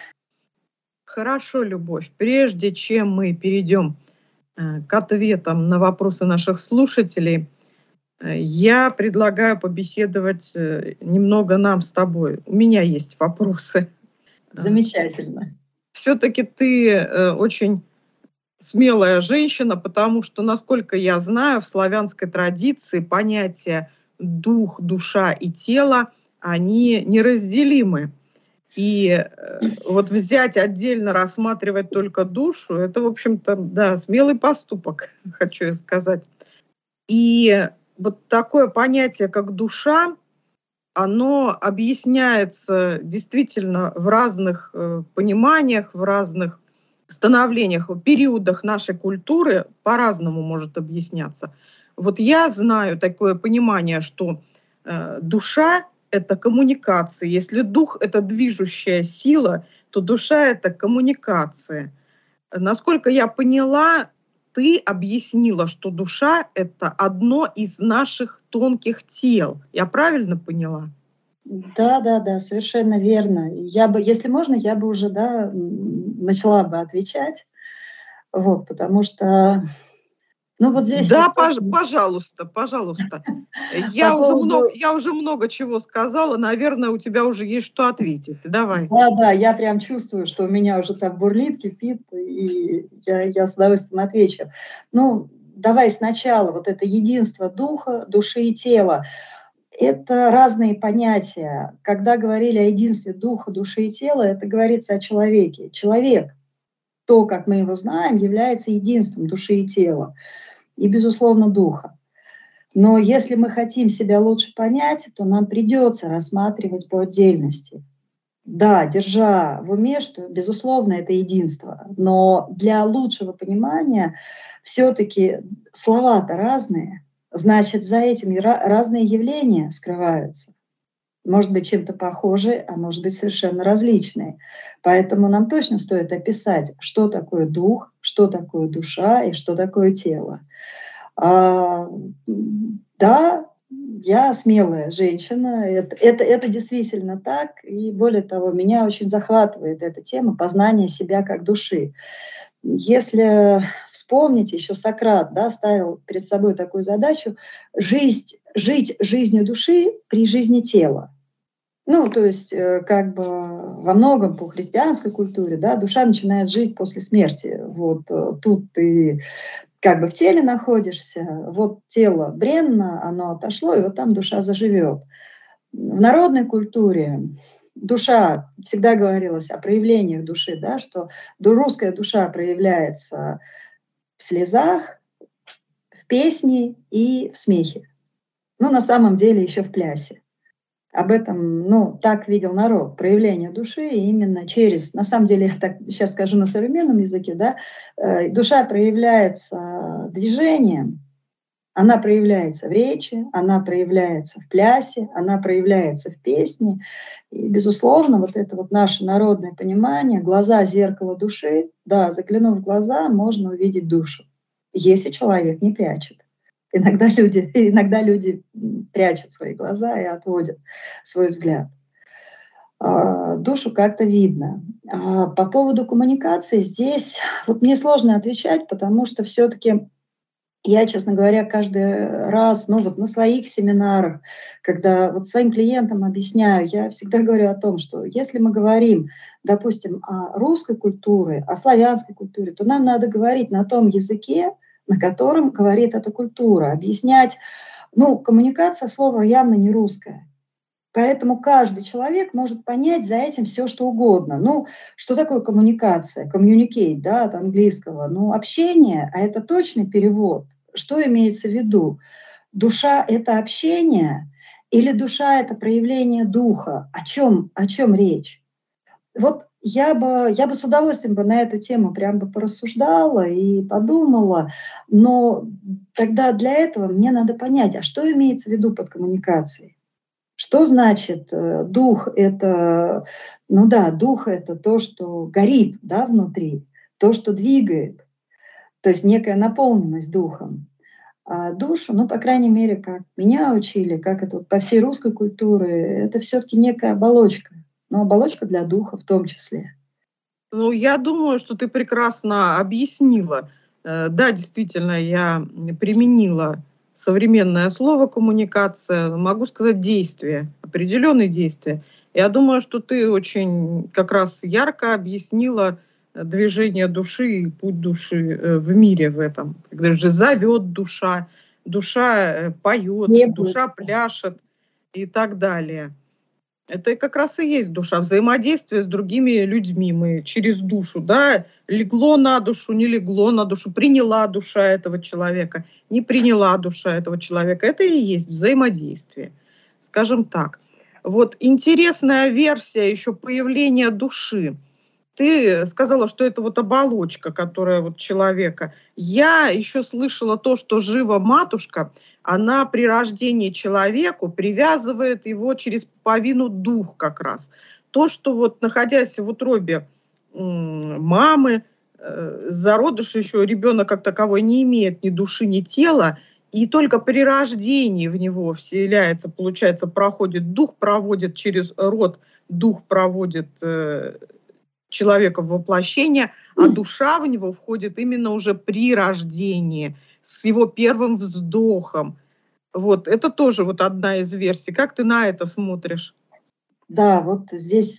Хорошо, Любовь. Прежде чем мы перейдем к ответам на вопросы наших слушателей, я предлагаю побеседовать немного нам с тобой. У меня есть вопросы. Замечательно. Все-таки ты очень смелая женщина, потому что, насколько я знаю, в славянской традиции понятия дух, душа и тело, они неразделимы. И вот взять отдельно, рассматривать только душу, это, в общем-то, да, смелый поступок, хочу я сказать. И вот такое понятие, как душа, оно объясняется действительно в разных э, пониманиях, в разных становлениях, в периодах нашей культуры по-разному может объясняться. Вот я знаю такое понимание, что э, душа — это коммуникация. Если дух — это движущая сила, то душа — это коммуникация. Насколько я поняла, ты объяснила, что душа — это одно из наших тонких тел. Я правильно поняла? Да, да, да, совершенно верно. Я бы, если можно, я бы уже, да, начала бы отвечать, вот, потому что, ну вот здесь. Да, вот, пож- пожалуйста, пожалуйста. Я по уже поводу- много, я уже много чего сказала. Наверное, у тебя уже есть что ответить. Давай. Да, да, я прям чувствую, что у меня уже там бурлит, кипит, и я, я с удовольствием отвечу. Ну, давай сначала, вот это единство духа, души и тела. Это разные понятия. Когда говорили о единстве духа, души и тела, это говорится о человеке. Человек, то, как мы его знаем, является единством души и тела. И, безусловно, духа. Но если мы хотим себя лучше понять, то нам придется рассматривать по отдельности. Да, держа в уме, что, безусловно, это единство. Но для лучшего понимания все-таки слова-то разные. Значит, за этими разные явления скрываются. может быть чем-то похожие, а может быть совершенно различные. Поэтому нам точно стоит описать, что такое дух, что такое душа и что такое тело. А, да, я смелая женщина, это, это, это действительно так, и более того, меня очень захватывает эта тема познания себя как души. Если вспомнить, еще Сократ, да, ставил перед собой такую задачу жить, жить жизнью души при жизни тела. Ну, то есть, как бы во многом по христианской культуре, да, душа начинает жить после смерти. Вот тут ты как бы в теле находишься, вот тело бренно, оно отошло, и вот там душа заживет. В народной культуре душа, всегда говорилось о проявлениях души, да, что русская душа проявляется в слезах, в песне и в смехе. Ну, на самом деле еще в плясе. Об этом, ну, так видел народ, проявление души именно через, на самом деле, я так сейчас скажу на современном языке, да, э, душа проявляется движением, она проявляется в речи, она проявляется в плясе, она проявляется в песне. И, безусловно, вот это вот наше народное понимание, глаза — зеркало души, да, заглянув в глаза, можно увидеть душу, если человек не прячет. Иногда люди, иногда люди прячут свои глаза и отводят свой взгляд. Душу как-то видно. По поводу коммуникации здесь вот мне сложно отвечать, потому что все-таки я, честно говоря, каждый раз, ну вот на своих семинарах, когда вот своим клиентам объясняю, я всегда говорю о том, что если мы говорим, допустим, о русской культуре, о славянской культуре, то нам надо говорить на том языке, на котором говорит эта культура, объяснять. Ну, коммуникация — слово явно не русское. Поэтому каждый человек может понять за этим все, что угодно. Ну, что такое коммуникация? Communicate, да, от английского. Ну, общение, а это точный перевод. Что имеется в виду? Душа — это общение или душа — это проявление духа? О чем, о чем речь? Вот я бы, я бы с удовольствием бы на эту тему прям бы порассуждала и подумала, но тогда для этого мне надо понять, а что имеется в виду под коммуникацией? Что значит э, дух? Это, ну да, дух — это то, что горит, да, внутри, то, что двигает, то есть некая наполненность духом. А душу, ну, по крайней мере, как меня учили, как это вот по всей русской культуре, это все-таки некая оболочка. Но оболочка для духа в том числе. Ну, я думаю, что ты прекрасно объяснила. Э, Да, действительно, я применила современное слово коммуникация, могу сказать действие, определенные действия. Я думаю, что ты очень как раз ярко объяснила э, движение души и путь души э, в мире в этом. Когда же зовет душа, душа э, поет, Не душа будет. пляшет и так далее. Это как раз и есть душа, взаимодействие с другими людьми. Мы через душу, да, легло на душу, не легло на душу, приняла душа этого человека, не приняла душа этого человека. Это и есть взаимодействие, скажем так. Вот интересная версия еще появления души. Ты сказала, что это вот оболочка, которая вот человека. Я еще слышала то, что жива матушка, она при рождении человеку привязывает его через пуповину дух как раз. То, что вот находясь в утробе м, мамы, э, зародыш еще ребенок как таковой не имеет ни души, ни тела, и только при рождении в него вселяется, получается, проходит дух, проводит через род, дух проводит э, человека в воплощение, а душа в него входит именно уже при рождении, с его первым вздохом. Вот, это тоже вот одна из версий. Как ты на это смотришь? Да, вот здесь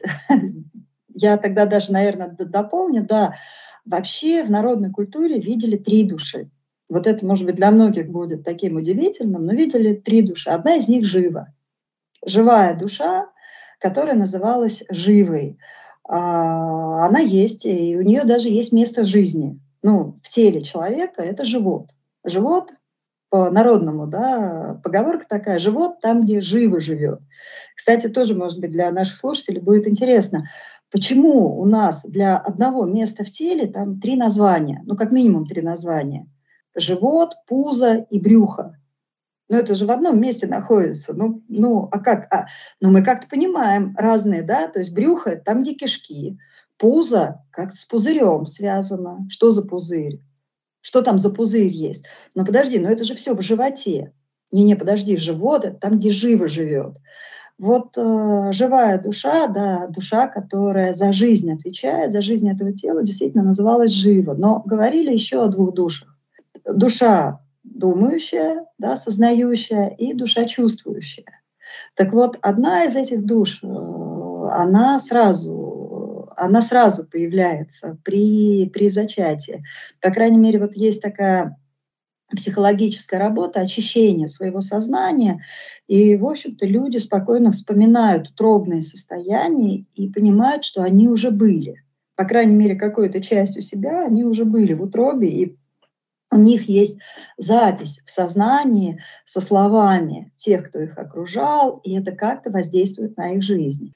я тогда даже, наверное, д- дополню, да, вообще в народной культуре видели три души. Вот это, может быть, для многих будет таким удивительным, но видели три души. Одна из них жива. Живая душа, которая называлась живой. А, Она есть, и у нее даже есть место жизни. Ну, в теле человека это живот. Живот по-народному, да, поговорка такая: живот там, где живо живет. Кстати, тоже, может быть, для наших слушателей будет интересно, почему у нас для одного места в теле там три названия, ну, как минимум три названия: живот, пузо и брюхо. Ну, это же в одном месте находится. Ну, ну а как? А, ну, мы как-то понимаем разные, да? То есть брюхо – это там, где кишки. Пузо как-то с пузырем связано. Что за пузырь? Что там за пузырь есть? Ну, подожди, но это же все в животе. Не-не, подожди, живот – это там, где живо живет. Вот э, живая душа, да, душа, которая за жизнь отвечает, за жизнь этого тела, действительно называлась жива. Но говорили еще о двух душах. Душа думающая, да, сознающая, и душа чувствующая. Так вот, одна из этих душ, э, она сразу, она сразу появляется при, при зачатии. По крайней мере, вот есть такая психологическая работа, очищение своего сознания. И, в общем-то, люди спокойно вспоминают утробные состояния и понимают, что они уже были. По крайней мере, какой-то частью себя они уже были в утробе, и у них есть запись в сознании со словами тех, кто их окружал, и это как-то воздействует на их жизнь.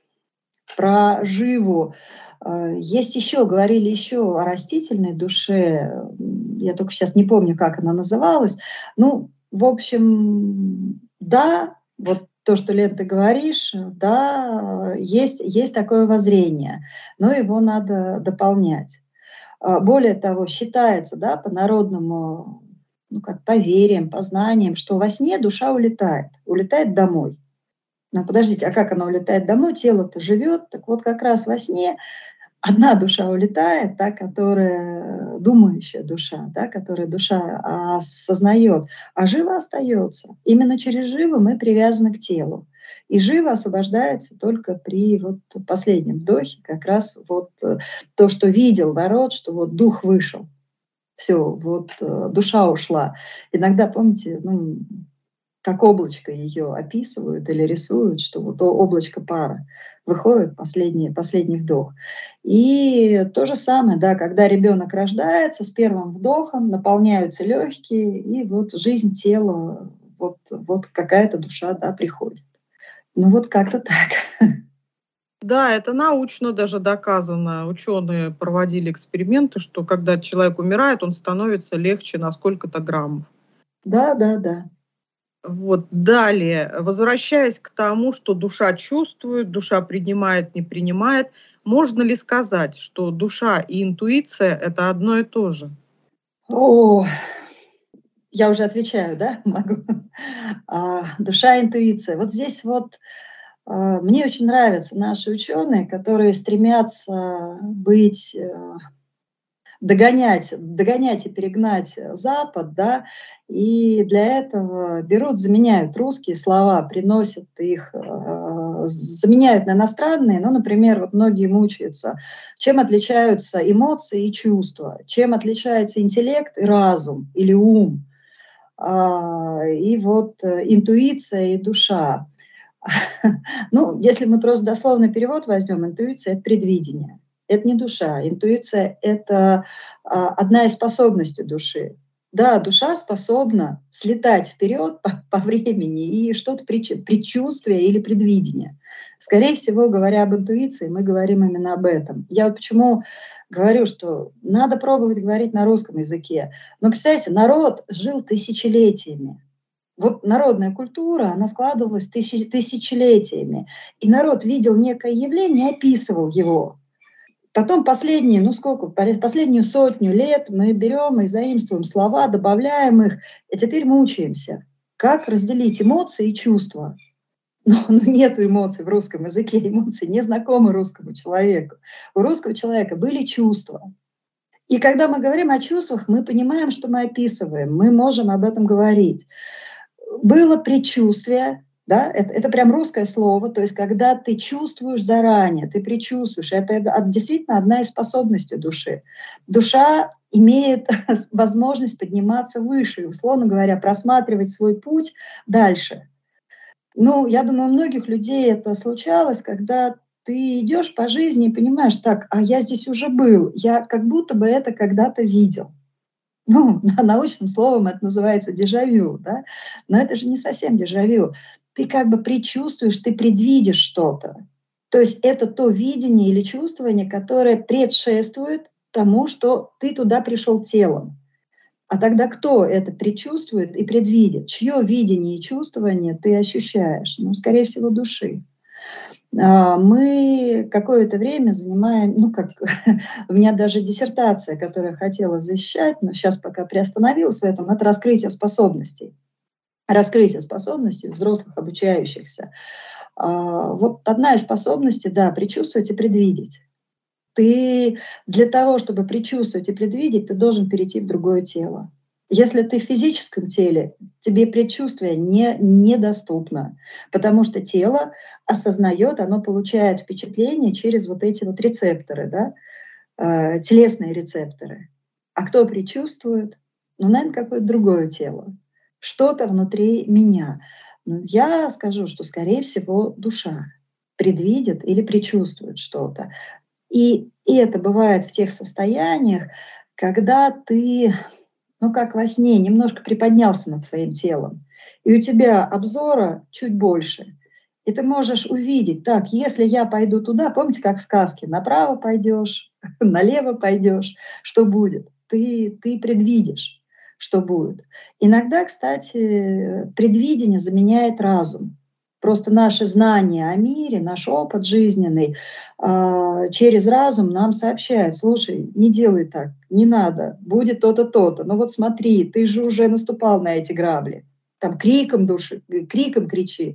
Про живу э, есть еще, говорили еще о растительной душе, я только сейчас не помню, как она называлась. Ну, в общем, да, вот то, что, Лен, ты говоришь, да, есть, есть такое воззрение, но его надо дополнять. Более того, считается, да, по народному, ну, как поверьям, познаниям, что во сне душа улетает, улетает домой. Но подождите, а как она улетает домой? Тело-то живет. Так вот, как раз во сне одна душа улетает, та, которая думающая душа, да, которая душа осознает, а жива остается. Именно через живо мы привязаны к телу. И живо освобождается только при вот последнем вдохе, как раз вот то, что видел народ, что вот дух вышел. Все, вот душа ушла. Иногда, помните, ну, как облачко ее описывают или рисуют, что вот облачко пара выходит, последний, последний вдох. И то же самое, да, когда ребенок рождается, с первым вдохом наполняются легкие, и вот жизнь тела, вот, вот какая-то душа, да, приходит. Ну вот как-то так. Да, это научно даже доказано. Ученые проводили эксперименты, что когда человек умирает, он становится легче на сколько-то граммов. Да, да, да. Вот далее, возвращаясь к тому, что душа чувствует, душа принимает, не принимает, можно ли сказать, что душа и интуиция – это одно и то же? О, я уже отвечаю, да, могу. А, душа, интуиция. Вот здесь вот а, мне очень нравятся наши ученые, которые стремятся быть, а, догонять, догонять и перегнать Запад, да, и для этого берут, заменяют русские слова, приносят их, а, заменяют на иностранные. Ну, например, вот многие мучаются. Чем отличаются эмоции и чувства? Чем отличается интеллект и разум или ум? И вот интуиция и душа. Ну, если мы просто дословный перевод возьмем, интуиция – это предвидение. Это не душа. Интуиция – это одна из способностей души. Да, душа способна слетать вперед по, по времени и что-то предчувствие или предвидение. Скорее всего, говоря об интуиции, мы говорим именно об этом. Я вот почему говорю, что надо пробовать говорить на русском языке. Но, представляете, народ жил тысячелетиями. Вот народная культура, она складывалась тысяч, тысячелетиями. И народ видел некое явление, описывал его. Потом последние, ну сколько, последнюю сотню лет мы берем и заимствуем слова, добавляем их, и теперь мучаемся. Как разделить эмоции и чувства? Но, но нет эмоций в русском языке, эмоции не знакомы русскому человеку. У русского человека были чувства. И когда мы говорим о чувствах, мы понимаем, что мы описываем, мы можем об этом говорить. Было предчувствие, да, это, это прям русское слово, то есть когда ты чувствуешь заранее, ты предчувствуешь, это, это действительно одна из способностей души. Душа имеет возможность подниматься выше, условно говоря, просматривать свой путь дальше. Ну, я думаю, у многих людей это случалось, когда ты идешь по жизни и понимаешь, так, а я здесь уже был, я как будто бы это когда-то видел. Ну, научным словом это называется дежавю, да? Но это же не совсем дежавю. Ты как бы предчувствуешь, ты предвидишь что-то. То есть это то видение или чувствование, которое предшествует тому, что ты туда пришел телом. А тогда кто это предчувствует и предвидит? Чье видение и чувствование ты ощущаешь? Ну, скорее всего, души. Мы какое-то время занимаем, ну как, у меня даже диссертация, которую я хотела защищать, но сейчас пока приостановилась в этом, это раскрытие способностей. Раскрытие способностей у взрослых обучающихся. Вот одна из способностей, да, предчувствовать и предвидеть. Ты для того, чтобы предчувствовать и предвидеть, ты должен перейти в другое тело. Если ты в физическом теле, тебе предчувствие не, недоступно, потому что тело осознает, оно получает впечатление через вот эти вот рецепторы, да, э, телесные рецепторы. А кто предчувствует? Ну, наверное, какое-то другое тело. Что-то внутри меня. Ну, я скажу, что, скорее всего, душа предвидит или предчувствует что-то. И, и это бывает в тех состояниях, когда ты, ну как во сне, немножко приподнялся над своим телом, и у тебя обзора чуть больше. И ты можешь увидеть, так, если я пойду туда, помните, как в сказке, направо пойдешь, налево пойдешь, что будет? Ты, ты предвидишь, что будет. Иногда, кстати, предвидение заменяет разум. Просто наши знания о мире, наш опыт жизненный э, через разум нам сообщает: слушай, не делай так, не надо, будет то-то, то-то. Ну вот смотри, ты же уже наступал на эти грабли. Там криком души, криком кричит.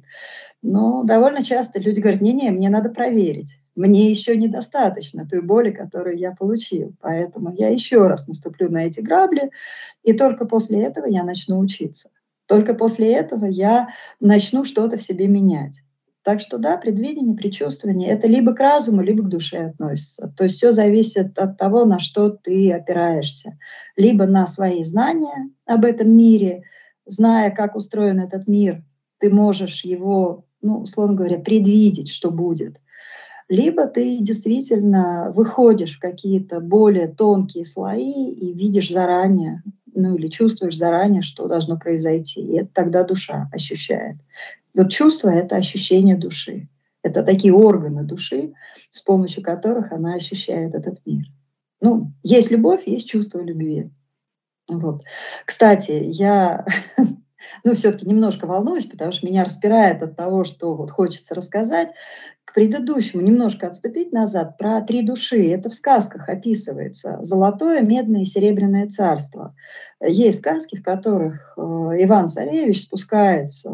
Но довольно часто люди говорят: не-не, мне надо проверить. Мне еще недостаточно той боли, которую я получил. Поэтому я еще раз наступлю на эти грабли, и только после этого я начну учиться. Только после этого я начну что-то в себе менять. Так что да, предвидение, предчувствование – это либо к разуму, либо к душе относится. То есть все зависит от того, на что ты опираешься. Либо на свои знания об этом мире, зная, как устроен этот мир, ты можешь его, ну, условно говоря, предвидеть, что будет. Либо ты действительно выходишь в какие-то более тонкие слои и видишь заранее, ну или чувствуешь заранее, что должно произойти. И это тогда душа ощущает. Вот чувство – это ощущение души. Это такие органы души, с помощью которых она ощущает этот мир. Ну, есть любовь, есть чувство любви. Вот. Кстати, я ну, все-таки немножко волнуюсь, потому что меня распирает от того, что вот хочется рассказать. К предыдущему немножко отступить назад про три души. Это в сказках описывается. Золотое, медное и серебряное царство. Есть сказки, в которых Иван-Царевич спускается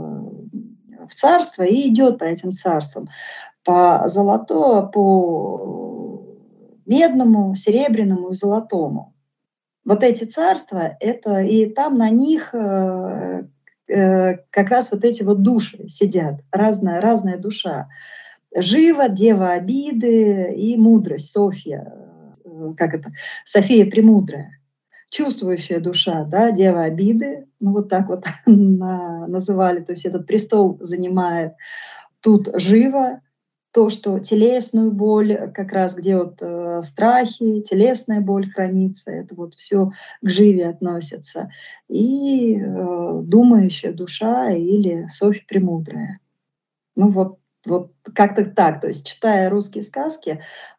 в царство и идет по этим царствам. По золотому, по медному, серебряному и золотому. Вот эти царства, это и там на них э, э, как раз вот эти вот души сидят, разная, разная душа. Жива, дева обиды и мудрость, Софья, э, как это, София Премудрая. Чувствующая душа, да, дева обиды, ну вот так вот называли, то есть этот престол занимает. Тут жива, то, что телесную боль, как раз где вот э, страхи, телесная боль хранится, это вот все к живе относится. И э, думающая душа или Софья Премудрая. Ну вот, вот как-то так. То есть, читая русские сказки,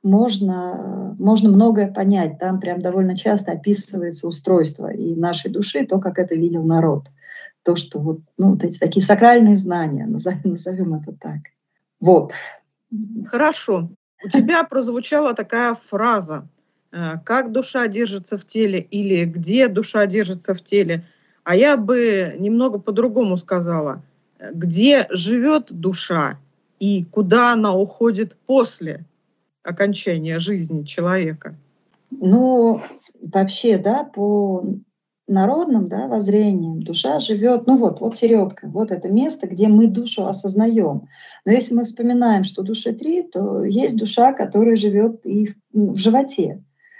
можно, можно многое понять. Там прям довольно часто описывается устройство и нашей души, то, как это видел народ. То, что вот, ну, вот эти такие сакральные знания, назовем, назовем это так. Вот. Хорошо. У тебя прозвучала такая фраза: как душа держится в теле или где душа держится в теле. А я бы немного по-другому сказала: где живет душа и куда она уходит после окончания жизни человека. Ну, вообще, да, по народным, да, воззрениям душа живет, ну вот, вот середка, вот это место, где мы душу осознаем. Но если мы вспоминаем, что души три, то есть душа, которая живет и в, в животе.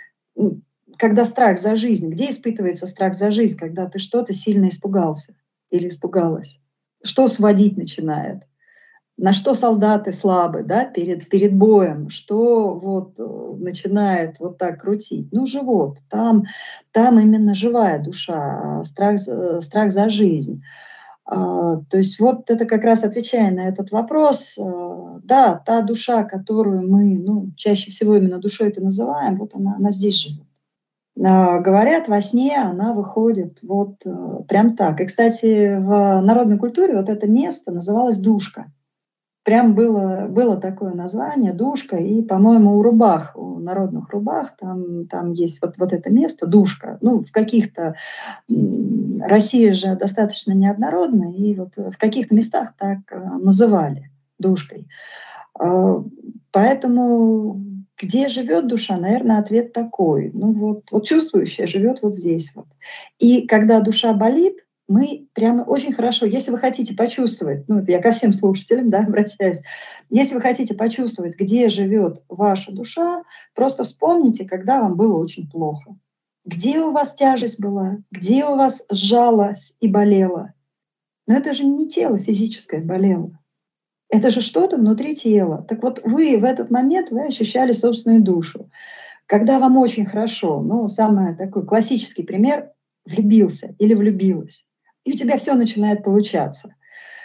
Когда страх за жизнь, где испытывается страх за жизнь, когда ты что-то сильно испугался или испугалась? Что сводить начинает? На что солдаты слабы, да, перед, перед боем, что вот начинает вот так крутить? Ну, живот, там, там именно живая душа, страх, страх за жизнь. А, то есть вот это как раз отвечая на этот вопрос, да, та душа, которую мы, ну, чаще всего именно душой это называем, вот она, она здесь живет. А, говорят, во сне она выходит вот э, прям так. И, кстати, в народной культуре вот это место называлось душка. Прям было, было такое название, душка, и, по-моему, у рубах, у народных рубах, там, там есть вот, вот это место, душка. Ну, в каких-то... м, Россия же достаточно неоднородная, и вот в каких-то местах так э, называли душкой. А, Поэтому где живет душа, наверное, ответ такой. Ну вот, вот чувствующая живет вот здесь вот. И когда душа болит, мы прямо очень хорошо, если вы хотите почувствовать, ну это я ко всем слушателям, да, обращаюсь, если вы хотите почувствовать, где живет ваша душа, просто вспомните, когда вам было очень плохо. Где у вас тяжесть была, где у вас сжалось и болело. Но это же не тело физическое болело. Это же что-то внутри тела. Так вот, вы в этот момент вы ощущали собственную душу. Когда вам очень хорошо, ну, самый такой классический пример, влюбился или влюбилась, и у тебя все начинает получаться.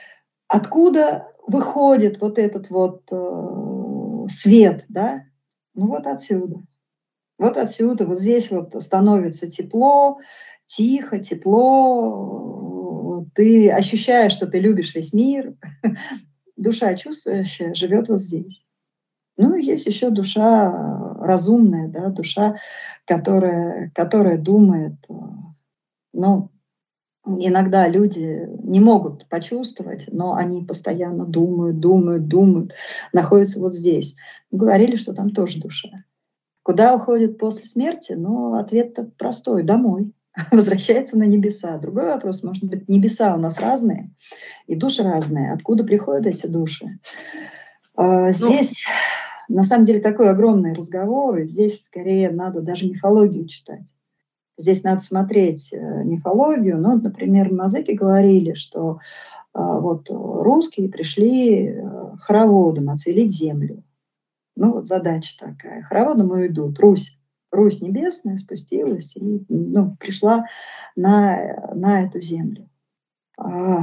Откуда выходит вот этот вот э, свет, да? Ну вот отсюда. Вот отсюда, вот здесь вот становится тепло, тихо, тепло, ты ощущаешь, что ты любишь весь мир. Душа чувствующая живет вот здесь. Ну, и есть еще душа разумная, да, душа, которая, которая думает. Ну, иногда люди не могут почувствовать, но они постоянно думают, думают, думают, находятся вот здесь. Говорили, что там тоже душа. Куда уходит после смерти? Ну, ответ-то простой – домой. Возвращается на небеса. Другой вопрос, может быть, небеса у нас разные, и души разные. Откуда приходят эти души? А, Здесь, ну, на самом деле, такой огромный разговор, и здесь скорее надо даже мифологию читать. Здесь надо смотреть мифологию. Ну, например, мазыки говорили, что а, вот русские пришли хороводом оцелить землю. Ну, вот задача такая. Хороводом и идут. Русь. Русь небесная спустилась и ну, пришла на, на эту землю. А,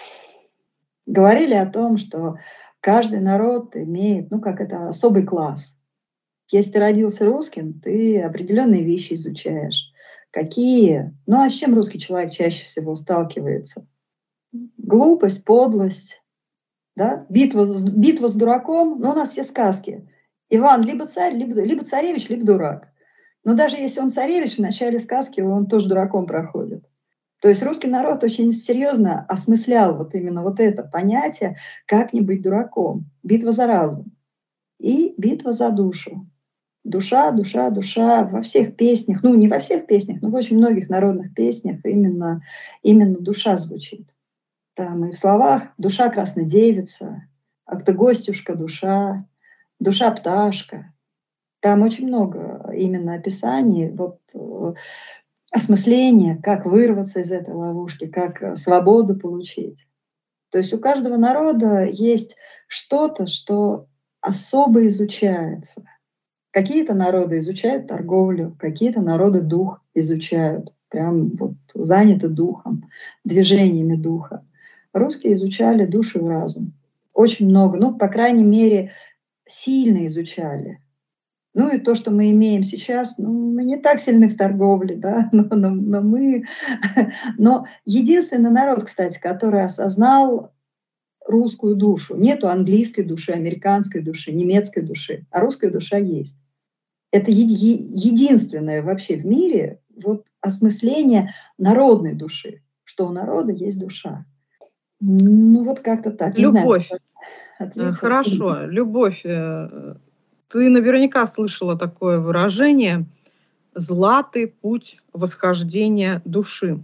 говорили о том, что каждый народ имеет, ну, как это, особый класс. Если ты родился русским, ты определенные вещи изучаешь. Какие? Ну, а с чем русский человек чаще всего сталкивается? Глупость, подлость, да? битва, битва с дураком. Ну, у нас все сказки. Иван либо царь, либо, либо царевич, либо дурак. Но даже если он царевич, в начале сказки он тоже дураком проходит. То есть русский народ очень серьезно осмыслял вот именно вот это понятие, как не быть дураком. Битва за разум и битва за душу. Душа, душа, душа во всех песнях, ну не во всех песнях, но в очень многих народных песнях именно, именно душа звучит. Там и в словах душа краснодевица, Ах-ты-гостюшка душа, душа пташка. Там очень много именно описаний, вот, осмысления, как вырваться из этой ловушки, как свободу получить. То есть у каждого народа есть что-то, что особо изучается. Какие-то народы изучают торговлю, какие-то народы дух изучают, прям вот заняты духом, движениями духа. Русские изучали душу и разум. Очень много, ну, по крайней мере, сильно изучали. Ну и то, что мы имеем сейчас, ну, мы не так сильны в торговле, да, но, но, но мы... Но единственный народ, кстати, который осознал русскую душу. Нету английской души, американской души, немецкой души, а русская душа есть. Это е- единственное вообще в мире вот осмысление народной души, что у народа есть душа. Ну вот как-то так. Не Любовь. знаю, ответила. Хорошо, любовь. Ты наверняка слышала такое выражение «златый путь восхождения души».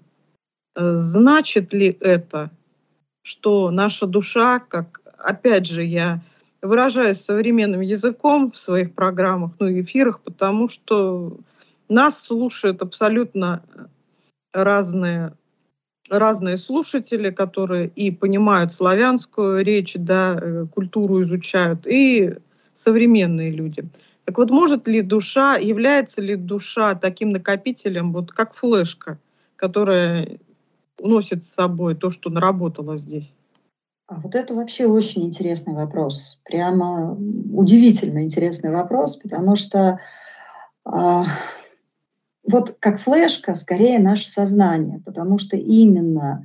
Значит ли это, что наша душа, как, опять же, я выражаюсь современным языком в своих программах, ну и эфирах, потому что нас слушают абсолютно разные, разные слушатели, которые и понимают славянскую речь, да, культуру изучают, и современные люди. Так вот, может ли душа, является ли душа таким накопителем, вот как флешка, которая уносит с собой то, что наработала здесь? А вот это вообще очень интересный вопрос. Прямо удивительно интересный вопрос, потому что э, вот как флешка, скорее наше сознание, потому что именно,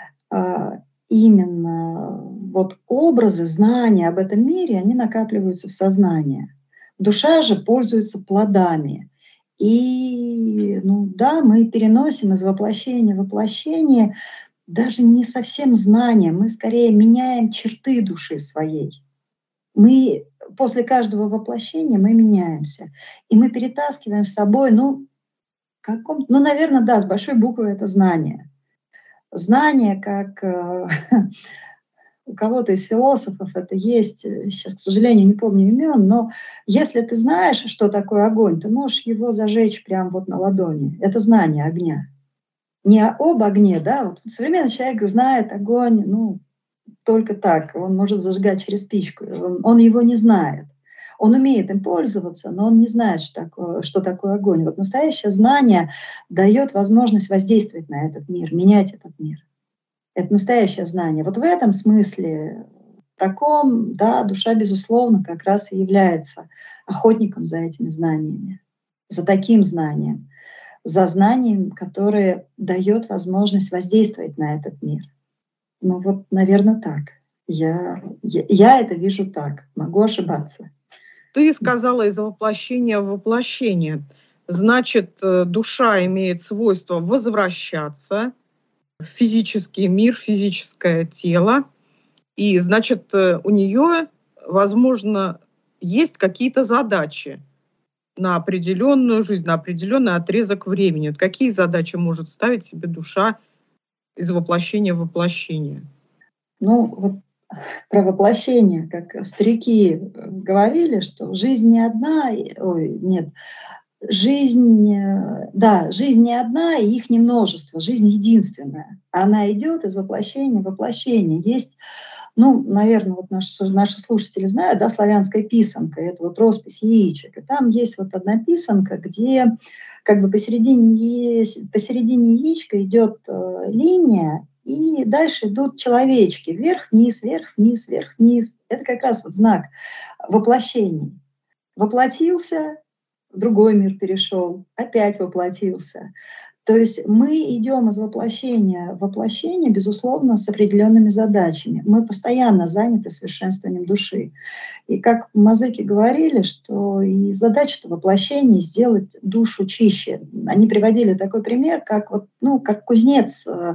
именно вот образы, знания об этом мире, они накапливаются в сознании. Душа же пользуется плодами. И, ну да, мы переносим из воплощения в воплощение даже не совсем знания, мы скорее меняем черты души своей. Мы после каждого воплощения мы меняемся. И мы перетаскиваем с собой, ну, каком, ну, наверное, да, с большой буквы это знание. Знание, как э, у кого-то из философов это есть, сейчас, к сожалению, не помню имен, но если ты знаешь, что такое огонь, ты можешь его зажечь прямо вот на ладони. Это знание огня. Не об огне, да, вот современный человек знает огонь, ну, только так, он может зажигать через спичку, он, он его не знает. Он умеет им пользоваться, но он не знает, что такое, что такое огонь. Вот настоящее знание дает возможность воздействовать на этот мир, менять этот мир. Это настоящее знание. Вот в этом смысле, таком, да, душа, безусловно, как раз и является охотником за этими знаниями, за таким знанием, за знанием, которое дает возможность воздействовать на этот мир. Ну вот, наверное, так. Я, я, я это вижу так. Могу ошибаться. Ты сказала из воплощения в воплощение. Значит, душа имеет свойство возвращаться в физический мир, физическое тело. И, значит, у нее, возможно, есть какие-то задачи на определенную жизнь, на определенный отрезок времени. Вот какие задачи может ставить себе душа из воплощения в воплощение? Ну, вот про воплощение, как старики говорили, что жизнь не одна, ой, нет, жизнь, да, жизнь не одна, и их не множество, жизнь единственная. Она идет из воплощения в воплощение. Есть, ну, наверное, вот наши, наши слушатели знают, да, славянская писанка, это вот роспись яичек. И там есть вот одна писанка, где как бы посередине, есть, посередине яичка идет э, линия, и дальше идут человечки вверх-вниз, вверх-вниз, вверх-вниз. Это как раз вот знак воплощений. Воплотился, в другой мир перешел, опять воплотился. То есть мы идем из воплощения в воплощение, безусловно, с определенными задачами. Мы постоянно заняты совершенствованием души. И как мазыки говорили, что и задача воплощения сделать душу чище. Они приводили такой пример, как, вот, ну, как кузнец э,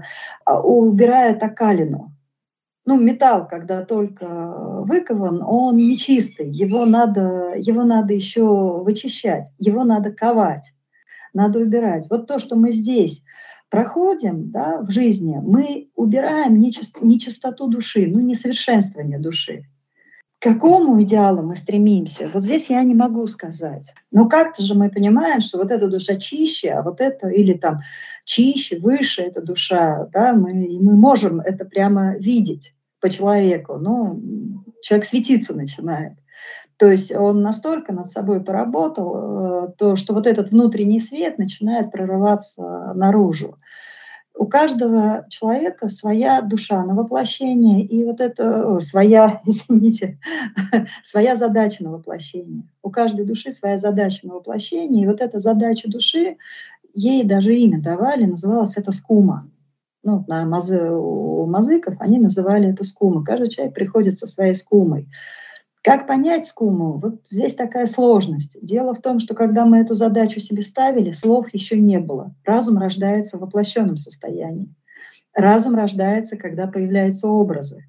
убирает окалину. Ну, металл, когда только выкован, он нечистый, его надо, его надо еще вычищать, его надо ковать. Надо убирать. Вот то, что мы здесь проходим, да, в жизни, мы убираем нечистоту души, ну, несовершенствование души. К какому идеалу мы стремимся? Вот здесь я не могу сказать. Но как-то же мы понимаем, что вот эта душа чище, а вот это, или там чище, выше эта душа, да, мы, мы можем это прямо видеть по человеку. Ну, человек светиться начинает. То есть он настолько над собой поработал, то, что вот этот внутренний свет начинает прорываться наружу. У каждого человека своя душа на воплощение, и вот это о, своя, извините, своя задача на воплощение. У каждой души своя задача на воплощение, и вот эта задача души, ей даже имя давали, называлось это скума. Ну, на мазы, у мазыков они называли это скума. Каждый человек приходит со своей скумой. Как понять скуму? Вот здесь такая сложность. Дело в том, что когда мы эту задачу себе ставили, слов еще не было. Разум рождается в воплощенном состоянии. Разум рождается, когда появляются образы.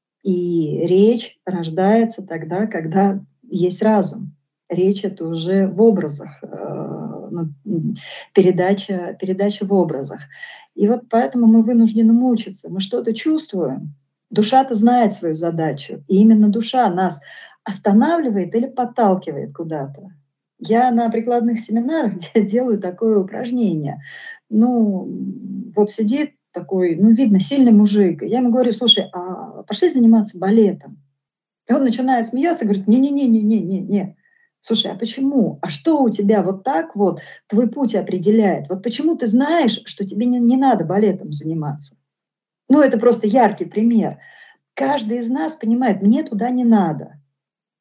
И речь рождается тогда, когда есть разум. Речь — это уже в образах, ну, передача, передача в образах. И вот поэтому мы вынуждены мучиться. Мы что-то чувствуем. Душа-то знает свою задачу, и именно душа нас останавливает или подталкивает куда-то. Я на прикладных семинарах делаю такое упражнение. Ну, вот сидит такой, ну, видно, сильный мужик. Я ему говорю: слушай, а пошли заниматься балетом. И он начинает смеяться, говорит: не-не-не-не-не-не. Слушай, а почему? А что у тебя вот так вот твой путь определяет? Вот почему ты знаешь, что тебе не, не надо балетом заниматься? Ну, это просто яркий пример. Каждый из нас понимает, мне туда не надо.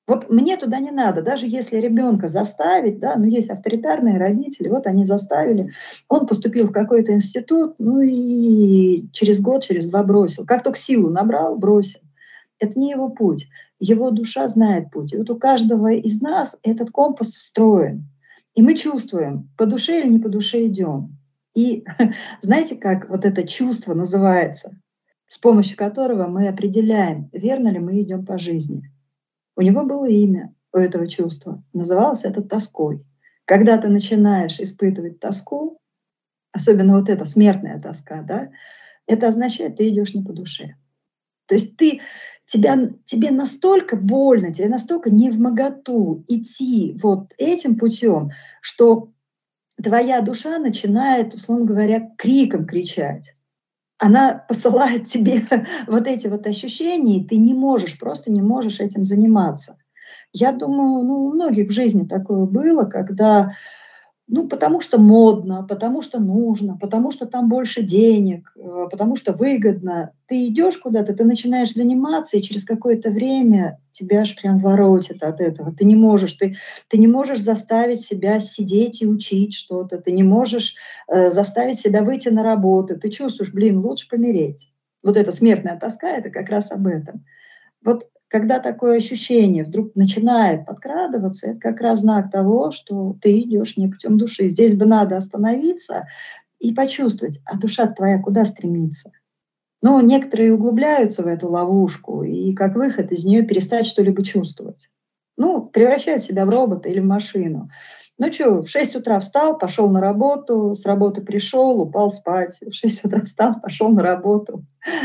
Вот мне туда не надо, даже если ребенка заставить, да, ну есть авторитарные родители, вот они заставили, он поступил в какой-то институт, ну и через год, через два бросил. Как только силу набрал, бросил. Это не его путь. Его душа знает путь. И вот у каждого из нас этот компас встроен. И мы чувствуем, по душе или не по душе идем. И знаете, как вот это чувство называется, с помощью которого мы определяем, верно ли мы идем по жизни. У него было имя, у этого чувства. Называлось это тоской. Когда ты начинаешь испытывать тоску, особенно вот эта смертная тоска, да, это означает, ты идешь не по душе. То есть ты, тебя, тебе настолько больно, тебе настолько невмоготу идти вот этим путем, что твоя душа начинает, условно говоря, криком кричать. Она посылает тебе вот эти вот ощущения, и ты не можешь, просто не можешь этим заниматься. Я думаю, ну, у многих в жизни такое было, когда, ну, потому что модно, потому что нужно, потому что там больше денег, потому что выгодно. Ты идешь куда-то, ты начинаешь заниматься, и через какое-то время тебя аж прям воротит от этого. Ты не можешь, ты, ты не можешь заставить себя сидеть и учить что-то, ты не можешь э, заставить себя выйти на работу. Ты чувствуешь, блин, лучше помереть. Вот эта смертная тоска, это как раз об этом. Вот когда такое ощущение вдруг начинает подкрадываться, это как раз знак того, что ты идешь не путем души. Здесь бы надо остановиться и почувствовать, а душа твоя куда стремится. Ну, некоторые углубляются в эту ловушку, и как выход из нее перестать что-либо чувствовать. Ну, превращают себя в робота или в машину. Ну что, в шесть утра встал, пошел на работу, с работы пришел, упал спать. В шесть утра встал, пошел на работу.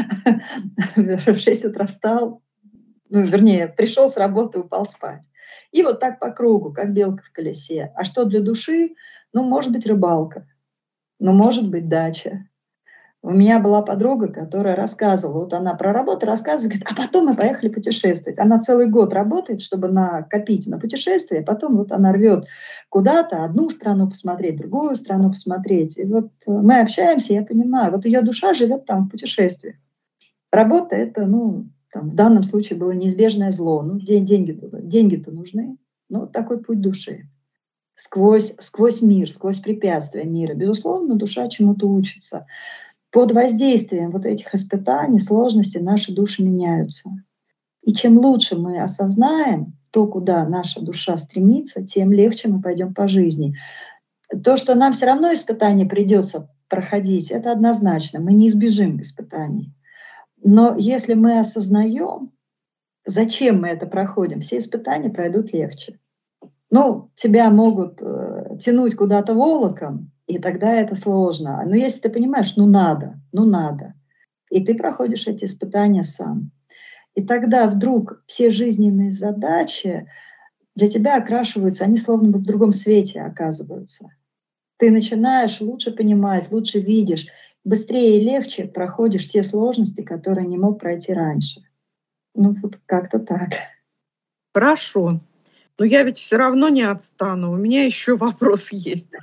В шесть утра встал, ну, вернее, пришел с работы, упал спать. И вот так по кругу, как белка в колесе. А что для души? Ну, может быть, рыбалка, ну, может быть, дача. У меня была подруга, которая рассказывала, вот она про работу рассказывает, говорит, а потом мы поехали путешествовать. Она целый год работает, чтобы накопить на путешествие, потом вот она рвет куда-то, одну страну посмотреть, другую страну посмотреть. И вот мы общаемся, я понимаю, вот ее душа живет там в путешествиях. Работа – это, ну, там, в данном случае было неизбежное зло. Ну, деньги, деньги-то нужны. Ну, такой путь души. Сквозь, сквозь мир, сквозь препятствия мира. Безусловно, душа чему-то учится. Под воздействием вот этих испытаний, сложностей наши души меняются. И чем лучше мы осознаем то, куда наша душа стремится, тем легче мы пойдем по жизни. То, что нам все равно испытания придется проходить, это однозначно. Мы не избежим испытаний. Но если мы осознаем, зачем мы это проходим, все испытания пройдут легче. Ну, тебя могут э, тянуть куда-то волоком, и тогда это сложно. Но если ты понимаешь, ну надо, ну надо, и ты проходишь эти испытания сам, и тогда вдруг все жизненные задачи для тебя окрашиваются, они словно бы в другом свете оказываются. Ты начинаешь лучше понимать, лучше видишь, быстрее и легче проходишь те сложности, которые не мог пройти раньше. Ну вот как-то так. Хорошо. Но я ведь все равно не отстану. У меня еще вопрос есть.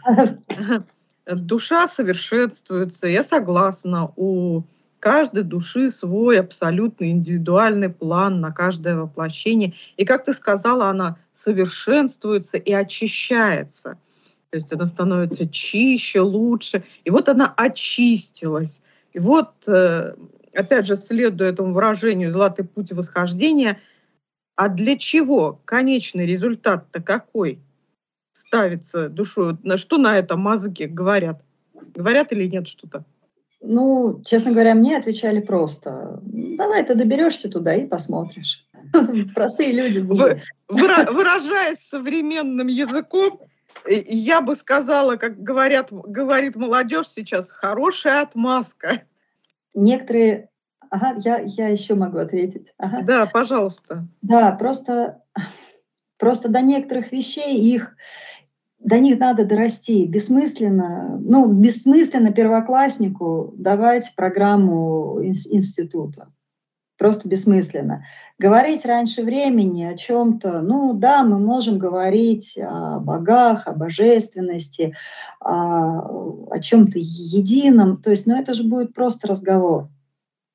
Душа совершенствуется, я согласна, у каждой души свой абсолютно индивидуальный план на каждое воплощение. И, как ты сказала, она совершенствуется и очищается. То есть она становится чище, лучше. И вот она очистилась. И вот, опять же, следуя этому выражению «золотой путь восхождения», а для чего конечный результат-то какой ставится душой? На что на это мозги говорят? Говорят или нет что-то? Ну, честно говоря, мне отвечали просто. Давай ты доберешься туда и посмотришь. Простые люди были. Выражаясь современным языком, я бы сказала, как говорят, говорит молодежь сейчас, хорошая отмазка. Некоторые... Ага, я, я еще могу ответить. Ага. Да, пожалуйста. Да, просто, просто до некоторых вещей их, до них надо дорасти. Бессмысленно, ну, бессмысленно первокласснику давать программу института. Просто бессмысленно. Говорить раньше времени о чем-то, ну да, мы можем говорить о богах, о божественности, о, о чем-то едином. То есть, ну это же будет просто разговор.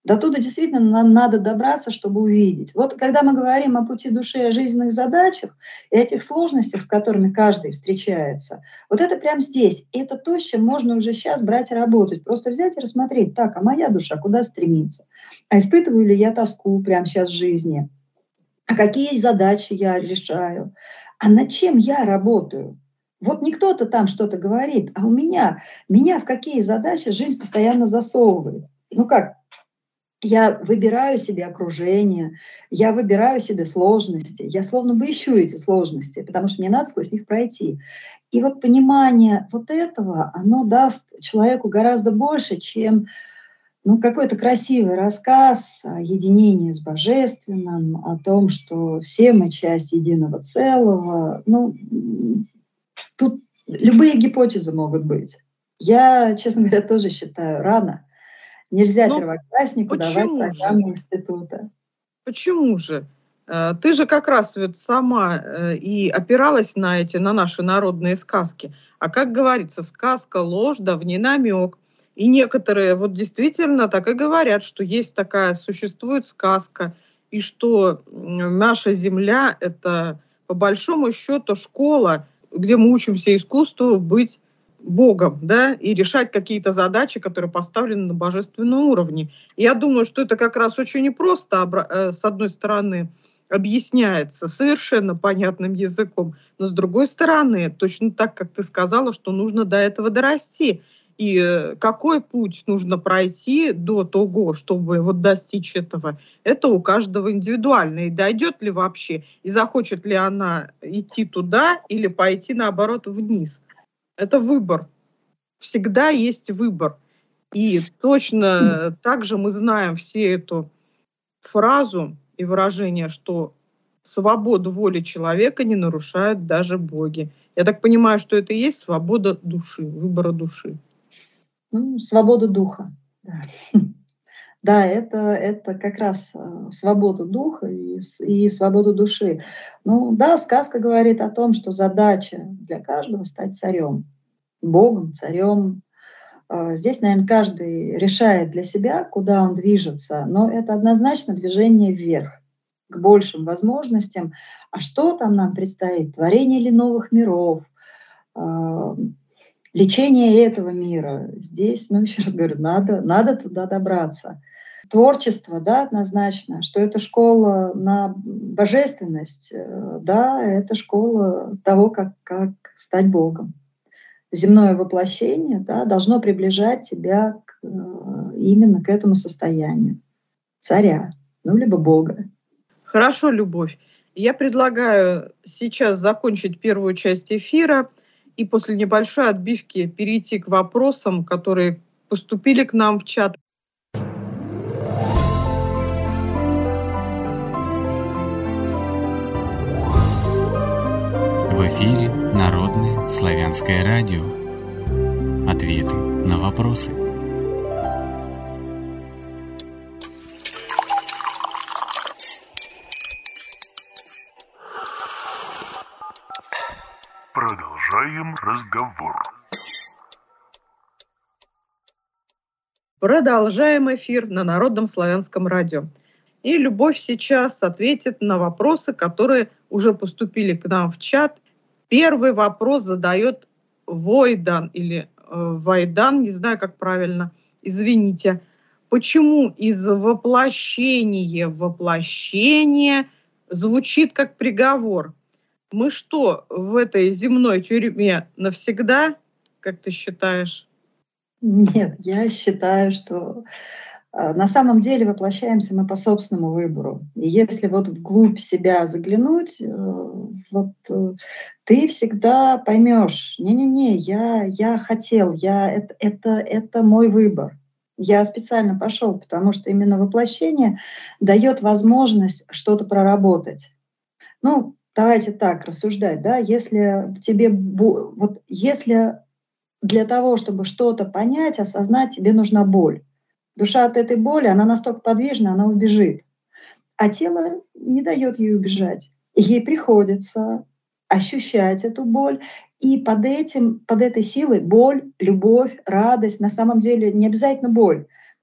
До туда действительно нам надо добраться, чтобы увидеть. Вот когда мы говорим о пути души, о жизненных задачах и этих сложностях, с которыми каждый встречается, вот это прямо здесь. И это то, с чем можно уже сейчас брать и работать. Просто взять и рассмотреть, так, а моя душа куда стремится? А испытываю ли я тоску прямо сейчас в жизни? А какие задачи я решаю? А над чем я работаю? Вот не кто-то там что-то говорит, а у меня. Меня в какие задачи жизнь постоянно засовывает. Ну как? Я выбираю себе окружение, я выбираю себе сложности, я словно бы ищу эти сложности, потому что мне надо сквозь них пройти. И вот понимание вот этого, оно даст человеку гораздо больше, чем ну, какой-то красивый рассказ о единении с Божественным, о том, что все мы часть единого целого. Ну, тут любые гипотезы могут быть. Я, честно говоря, тоже считаю, рано. Нельзя Ну, первокласснику давать почему же? программу института. Почему же? Э, Ты же как раз вот сама э, и опиралась на эти, на наши народные сказки. А как говорится, сказка ложь, да в ней намек. И некоторые вот действительно так и говорят, что есть такая, существует сказка, и что м, наша земля — это по большому счету школа, где мы учимся искусству быть Богом, да, и решать какие-то задачи, которые поставлены на божественном уровне. И я думаю, что это как раз очень непросто, обра- э, с одной стороны, объясняется совершенно понятным языком, но с другой стороны, точно так, как ты сказала, что нужно до этого дорасти. И э, какой путь нужно пройти до того, чтобы вот достичь этого, это у каждого индивидуально. И дойдет ли вообще, и захочет ли она идти туда или пойти, наоборот, вниз. Это выбор. Всегда есть выбор. И точно так же мы знаем все эту фразу и выражение, что свободу воли человека не нарушают даже боги. Я так понимаю, что это и есть свобода души, выбора души. Ну, свобода духа. Да, да это, это как раз э, свобода духа и, с- и свобода души. Ну да, сказка говорит о том, что задача для каждого стать царем, богом, царем. Э, Здесь, наверное, каждый решает для себя, куда он движется, но это однозначно движение вверх, к большим возможностям. А что там нам предстоит? Творение ли новых миров? Э, Лечение этого мира. Здесь, ну, еще раз говорю, надо, надо туда добраться. Творчество, да, однозначно, что это школа на божественность, э, да, это школа того, как, как стать Богом. Земное воплощение, да, должно приближать тебя к, э, именно к этому состоянию царя, ну, либо Бога. Хорошо, Любовь. Я предлагаю сейчас закончить первую часть эфира и после небольшой отбивки перейти к вопросам, которые поступили к нам в чат. В эфире Народное славянское радио. Ответы на вопросы. Продолжаем разговор. Продолжаем эфир на Народном славянском радио. И Любовь сейчас ответит на вопросы, которые уже поступили к нам в чат. Первый вопрос задает Войдан или э, Вайдан, не знаю, как правильно, извините. Почему из воплощения в воплощение звучит как приговор? Мы что, в этой земной тюрьме навсегда, как ты считаешь? Нет, я считаю, что э, на самом деле воплощаемся мы по собственному выбору. И если вот вглубь себя заглянуть, э, вот э, ты всегда поймешь, не-не-не, я, я хотел, я, это, это, это мой выбор. Я специально пошел, потому что именно воплощение дает возможность что-то проработать. Ну, давайте так рассуждать, да, если тебе, бо- вот если для того, чтобы что-то понять, осознать, тебе нужна боль. Душа от этой боли, она настолько подвижна, она убежит. А тело не дает ей убежать. И ей приходится ощущать эту боль. И под, этим, под этой силой боль, любовь, радость, на самом деле не обязательно боль.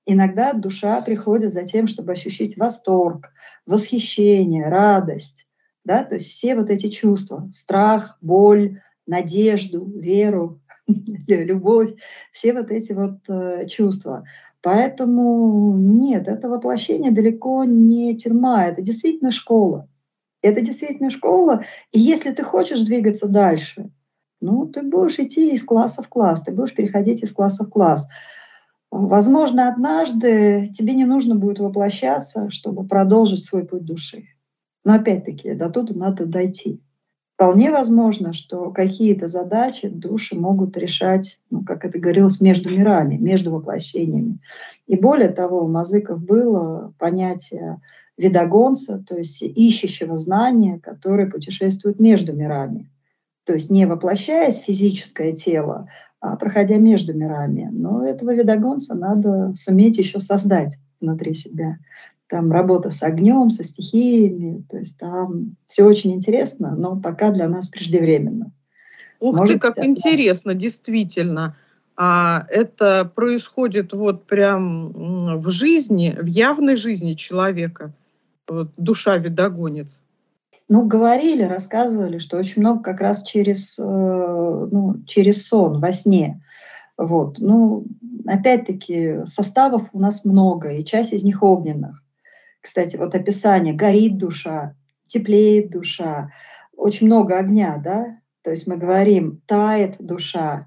Иногда душа приходит за тем, чтобы ощутить восторг, восхищение, радость, да, то есть все вот эти чувства, страх, боль, надежду, веру, любовь, все вот эти вот э, чувства. Поэтому нет, это воплощение далеко не тюрьма, это действительно школа. Это действительно школа, и если ты хочешь двигаться дальше, ну, ты будешь идти из класса в класс, ты будешь переходить из класса в класс. Возможно, однажды тебе не нужно будет воплощаться, чтобы продолжить свой путь души. Но опять-таки, до туда надо дойти. Вполне возможно, что какие-то задачи души могут решать, ну, как это говорилось, между мирами, между воплощениями. И более того, у мазыков было понятие видогонца, то есть ищущего знания, который путешествует между мирами. То есть не воплощаясь в физическое тело, а проходя между мирами. Но этого видогонца надо суметь еще создать внутри себя. Там работа с огнем, со стихиями, то есть там все очень интересно, но пока для нас преждевременно. Ух Может ты, как быть, интересно, действительно. А это происходит вот прям м, в жизни, в явной жизни человека. Вот, душа видогонец. ну, говорили, рассказывали, что очень много как раз через, э, ну, через сон, во сне. Вот. Ну, опять-таки, составов у нас много, и часть из них огненных. Кстати, вот описание: горит душа, теплеет душа, очень много огня, да? То есть мы говорим, тает душа,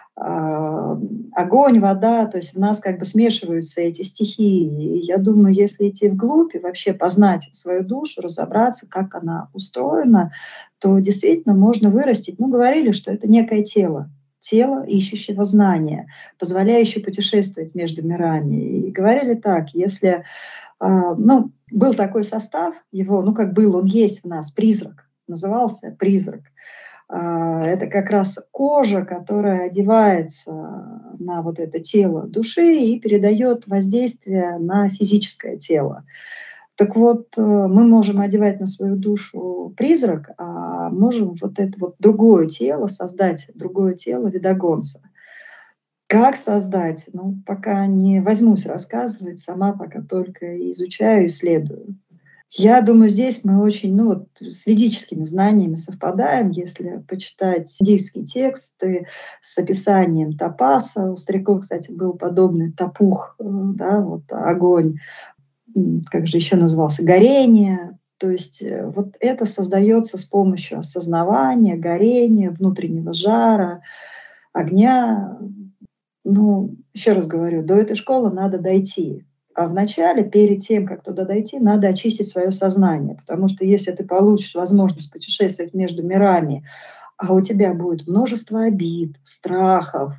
а, огонь, вода, то есть в нас как бы смешиваются эти стихии. И я думаю, если идти вглубь и вообще познать свою душу, разобраться, как она устроена, то действительно можно вырастить. Ну, говорили, что это некое тело, тело ищущего знания, позволяющее путешествовать между мирами. И говорили так, если а, ну, был такой состав его, ну, как был, он есть в нас, призрак, назывался призрак. А, это как раз кожа, которая одевается на вот это тело души и передает воздействие на физическое тело. Так вот, мы можем одевать на свою душу призрак, а можем вот это вот другое тело создать, другое тело видогонца. Как создать? Ну, пока не возьмусь рассказывать, сама пока только изучаю, исследую. Я думаю, здесь мы очень, ну вот, с ведическими знаниями совпадаем. Если почитать индийские тексты с описанием тапаса, у стариков, кстати, был подобный тапух, да, вот огонь, как же еще назывался, горение. То есть вот это создается с помощью осознавания, горения, внутреннего жара, огня. Ну, еще раз говорю, до этой школы надо дойти. А вначале, перед тем, как туда дойти, надо очистить свое сознание. Потому что если ты получишь возможность путешествовать между мирами, а у тебя будет множество обид, страхов,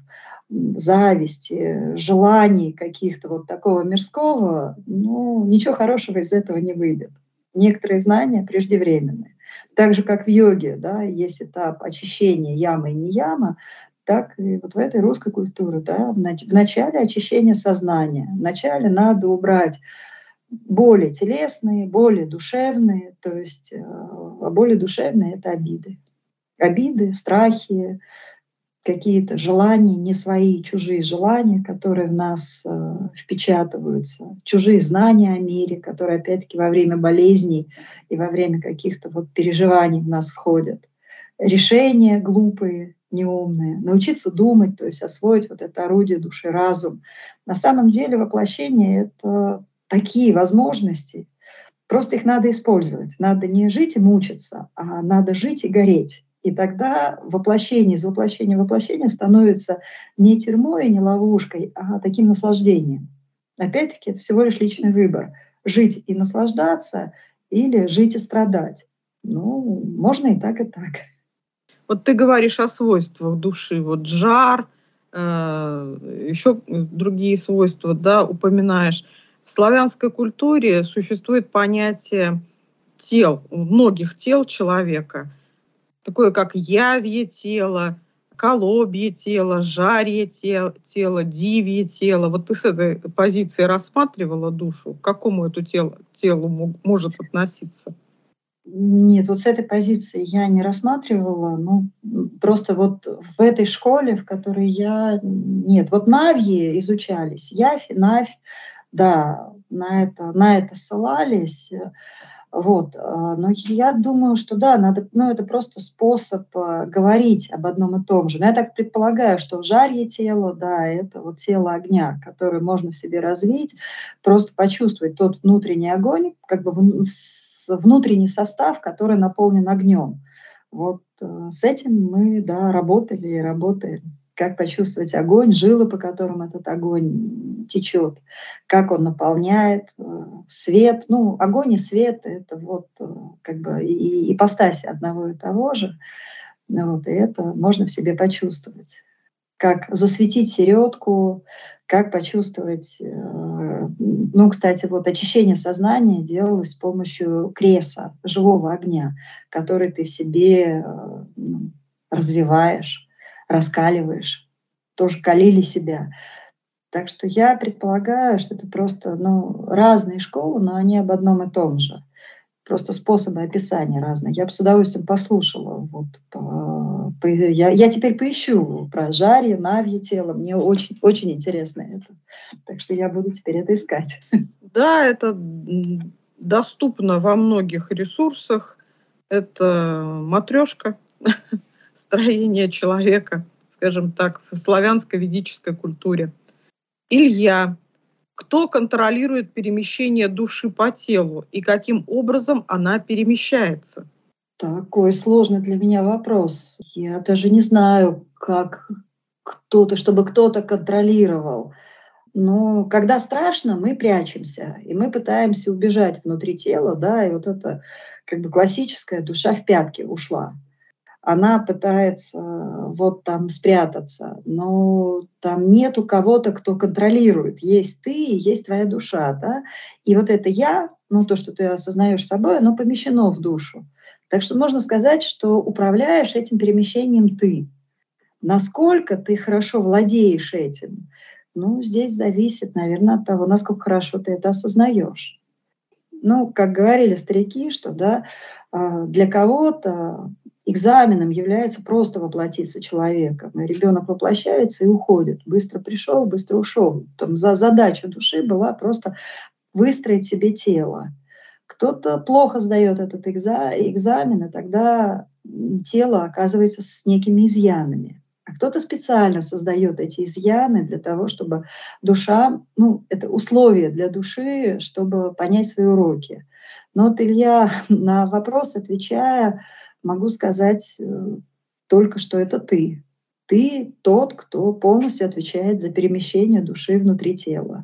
зависти, желаний каких-то вот такого мирского, ну, ничего хорошего из этого не выйдет. Некоторые знания преждевременные. Так же, как в йоге, да, есть этап очищения ямы и не ямы, так и вот в этой русской культуре, да, в начале очищения сознания. Вначале надо убрать более телесные, более душевные, то есть а более душевные – это обиды. Обиды, страхи, какие-то желания, не свои, чужие желания, которые в нас э, впечатываются, чужие знания о мире, которые опять-таки во время болезней и во время каких-то вот переживаний в нас входят. Решения глупые, неумные, научиться думать, то есть освоить вот это орудие души, разум. На самом деле воплощение — это такие возможности, просто их надо использовать. Надо не жить и мучиться, а надо жить и гореть. И тогда воплощение из воплощения в воплощение становится не тюрьмой, не ловушкой, а таким наслаждением. Опять-таки, это всего лишь личный выбор. Жить и наслаждаться или жить и страдать. Ну, можно и так, и так. Вот ты говоришь о свойствах души, вот жар, э, еще другие свойства, да, упоминаешь. В славянской культуре существует понятие тел, многих тел человека, такое как явье тело, колобье тело, жарье тело, дивье тело. Вот ты с этой позиции рассматривала душу? К какому это телу, телу может относиться? Нет, вот с этой позиции я не рассматривала. Ну, просто вот в этой школе, в которой я... Нет, вот навьи изучались, явь, навь, да, на это, на это ссылались. Вот. Но я думаю, что да, надо, ну, это просто способ говорить об одном и том же. Но я так предполагаю, что жарье тело, да, это вот тело огня, которое можно в себе развить, просто почувствовать тот внутренний огонь, как бы внутренний состав, который наполнен огнем. Вот с этим мы, да, работали и работаем. Как почувствовать огонь, жилы, по которым этот огонь течет, как он наполняет, свет. Ну, огонь и свет – это вот как бы и ипостаси одного и того же. Вот, и это можно в себе почувствовать. Как засветить середку, как почувствовать… Ну, кстати, вот очищение сознания делалось с помощью креса, живого огня, который ты в себе развиваешь, раскаливаешь, тоже калили себя. Так что я предполагаю, что это просто ну, разные школы, но они об одном и том же. Просто способы описания разные. Я бы с удовольствием послушала. Вот, по, по, я, я теперь поищу про жарье, навье тело. Мне очень, очень интересно это. Так что я буду теперь это искать. Да, это доступно во многих ресурсах. Это матрешка, строение человека, скажем так, в славянско-ведической культуре. Илья, кто контролирует перемещение души по телу и каким образом она перемещается? Такой сложный для меня вопрос. Я даже не знаю, как кто-то, чтобы кто-то контролировал. Но когда страшно, мы прячемся, и мы пытаемся убежать внутри тела, да, и вот это как бы классическая душа в пятки ушла. Она пытается вот там спрятаться, но там нету кого-то, кто контролирует. Есть ты, есть твоя душа, да, и вот это я, ну то, что ты осознаешь собой, оно помещено в душу. Так что можно сказать, что управляешь этим перемещением ты. Насколько ты хорошо владеешь этим, ну, здесь зависит, наверное, от того, насколько хорошо ты это осознаешь. Ну, как говорили старики, что да, для кого-то экзаменом является просто воплотиться человеком. И ребенок воплощается и уходит. Быстро пришел, быстро ушел. Там за задача души была просто выстроить себе тело. Кто-то плохо сдает этот экзамен, и тогда тело оказывается с некими изъянами. А кто-то специально создает эти изъяны для того, чтобы душа, ну, это условия для души, чтобы понять свои уроки. Но вот, Илья, на вопрос отвечая, могу сказать только, что это ты. Ты тот, кто полностью отвечает за перемещение души внутри тела.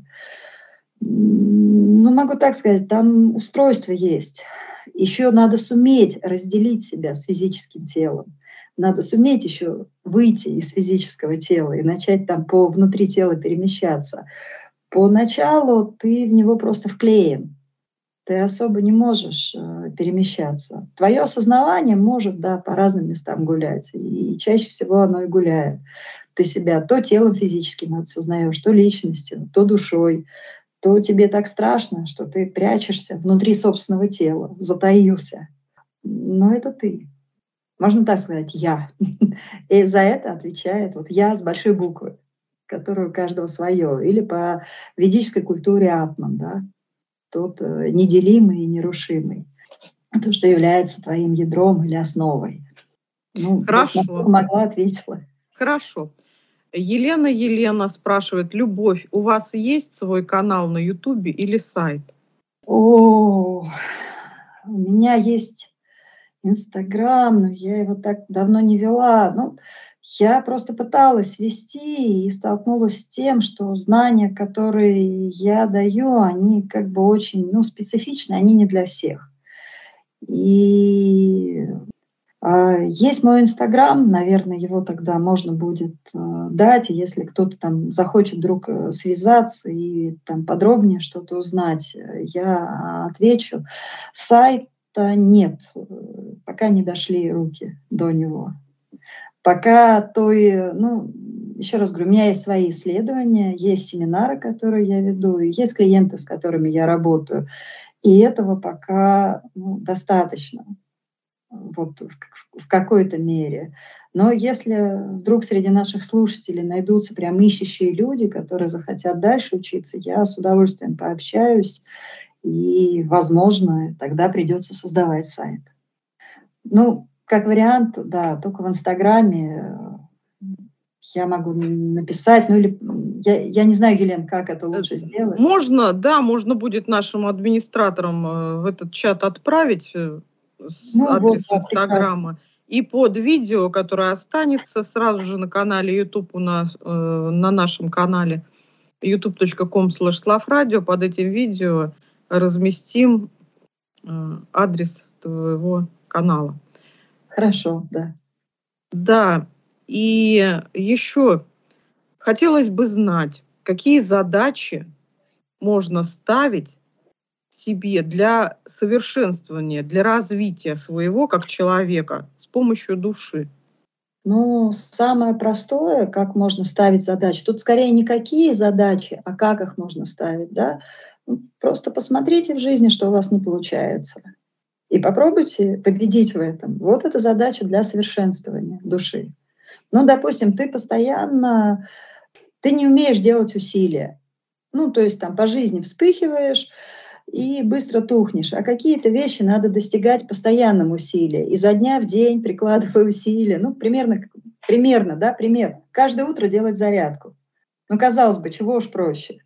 Ну, могу так сказать, там устройство есть. Еще надо суметь разделить себя с физическим телом. Надо суметь еще выйти из физического тела и начать там по внутри тела перемещаться. Поначалу ты в него просто вклеен. Ты особо не можешь э, перемещаться. Твое осознавание может, да, по разным местам гулять. И чаще всего оно и гуляет. Ты себя то телом физическим осознаешь, то личностью, то душой. То тебе так страшно, что ты прячешься внутри собственного тела, затаился. Но это ты. Можно так сказать, я. И за это отвечает вот я с большой буквы, которая у каждого свое. Или по ведической культуре атман, да, тот неделимый и нерушимый. То, что является твоим ядром или основой. Ну, Хорошо. Вот, могла, ответила. Хорошо. Елена Елена спрашивает, Любовь, у вас есть свой канал на Ютубе или сайт? О, у меня есть Инстаграм, но я его так давно не вела. Ну, я просто пыталась вести и столкнулась с тем, что знания, которые я даю, они как бы очень, ну, специфичны, они не для всех. И а, есть мой Инстаграм, наверное, его тогда можно будет а, дать, и если кто-то там захочет вдруг связаться и там подробнее что-то узнать, я отвечу. Сайт нет, пока не дошли руки до него. Пока той, ну, еще раз говорю, у меня есть свои исследования, есть семинары, которые я веду, и есть клиенты, с которыми я работаю. И этого пока ну, достаточно вот, в, в какой-то мере. Но если вдруг среди наших слушателей найдутся прям ищущие люди, которые захотят дальше учиться, я с удовольствием пообщаюсь, и, возможно, тогда придется создавать сайт. Ну, как вариант, да, только в Инстаграме я могу написать, ну или я, я не знаю, Елена, как это лучше сделать. Можно, да, можно будет нашим администраторам в этот чат отправить с ну, адрес вот, Инстаграма. Да, и под видео, которое останется сразу же на канале YouTube у нас, э, на нашем канале ютуб точка ком слэш славрадио, под этим видео разместим э, адрес твоего канала. Хорошо, да. Да, и еще хотелось бы знать, какие задачи можно ставить себе для совершенствования, для развития своего как человека с помощью души? Ну, самое простое, как можно ставить задачи. Тут скорее не какие задачи, а как их можно ставить, да? Просто посмотрите в жизни, что у вас не получается. И попробуйте победить в этом. Вот это задача для совершенствования души. Ну, допустим, ты постоянно, ты не умеешь делать усилия. Ну, то есть там по жизни вспыхиваешь и быстро тухнешь. А какие-то вещи надо достигать постоянным усилием. Изо дня в день прикладывая усилия. Ну, примерно, примерно, да, пример. Каждое утро делать зарядку. Ну, казалось бы, чего уж проще.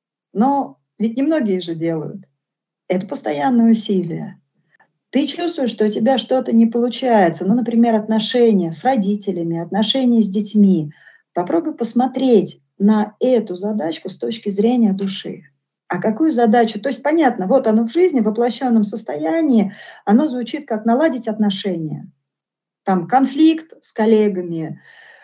Но ведь немногие же делают. Это постоянное усилие. Ты чувствуешь, что у тебя что-то не получается. Ну, например, отношения с родителями, отношения с детьми. Попробуй посмотреть на эту задачку с точки зрения души. А какую задачу? То есть понятно, вот оно в жизни, в воплощенном состоянии, оно звучит как наладить отношения. Там конфликт с коллегами.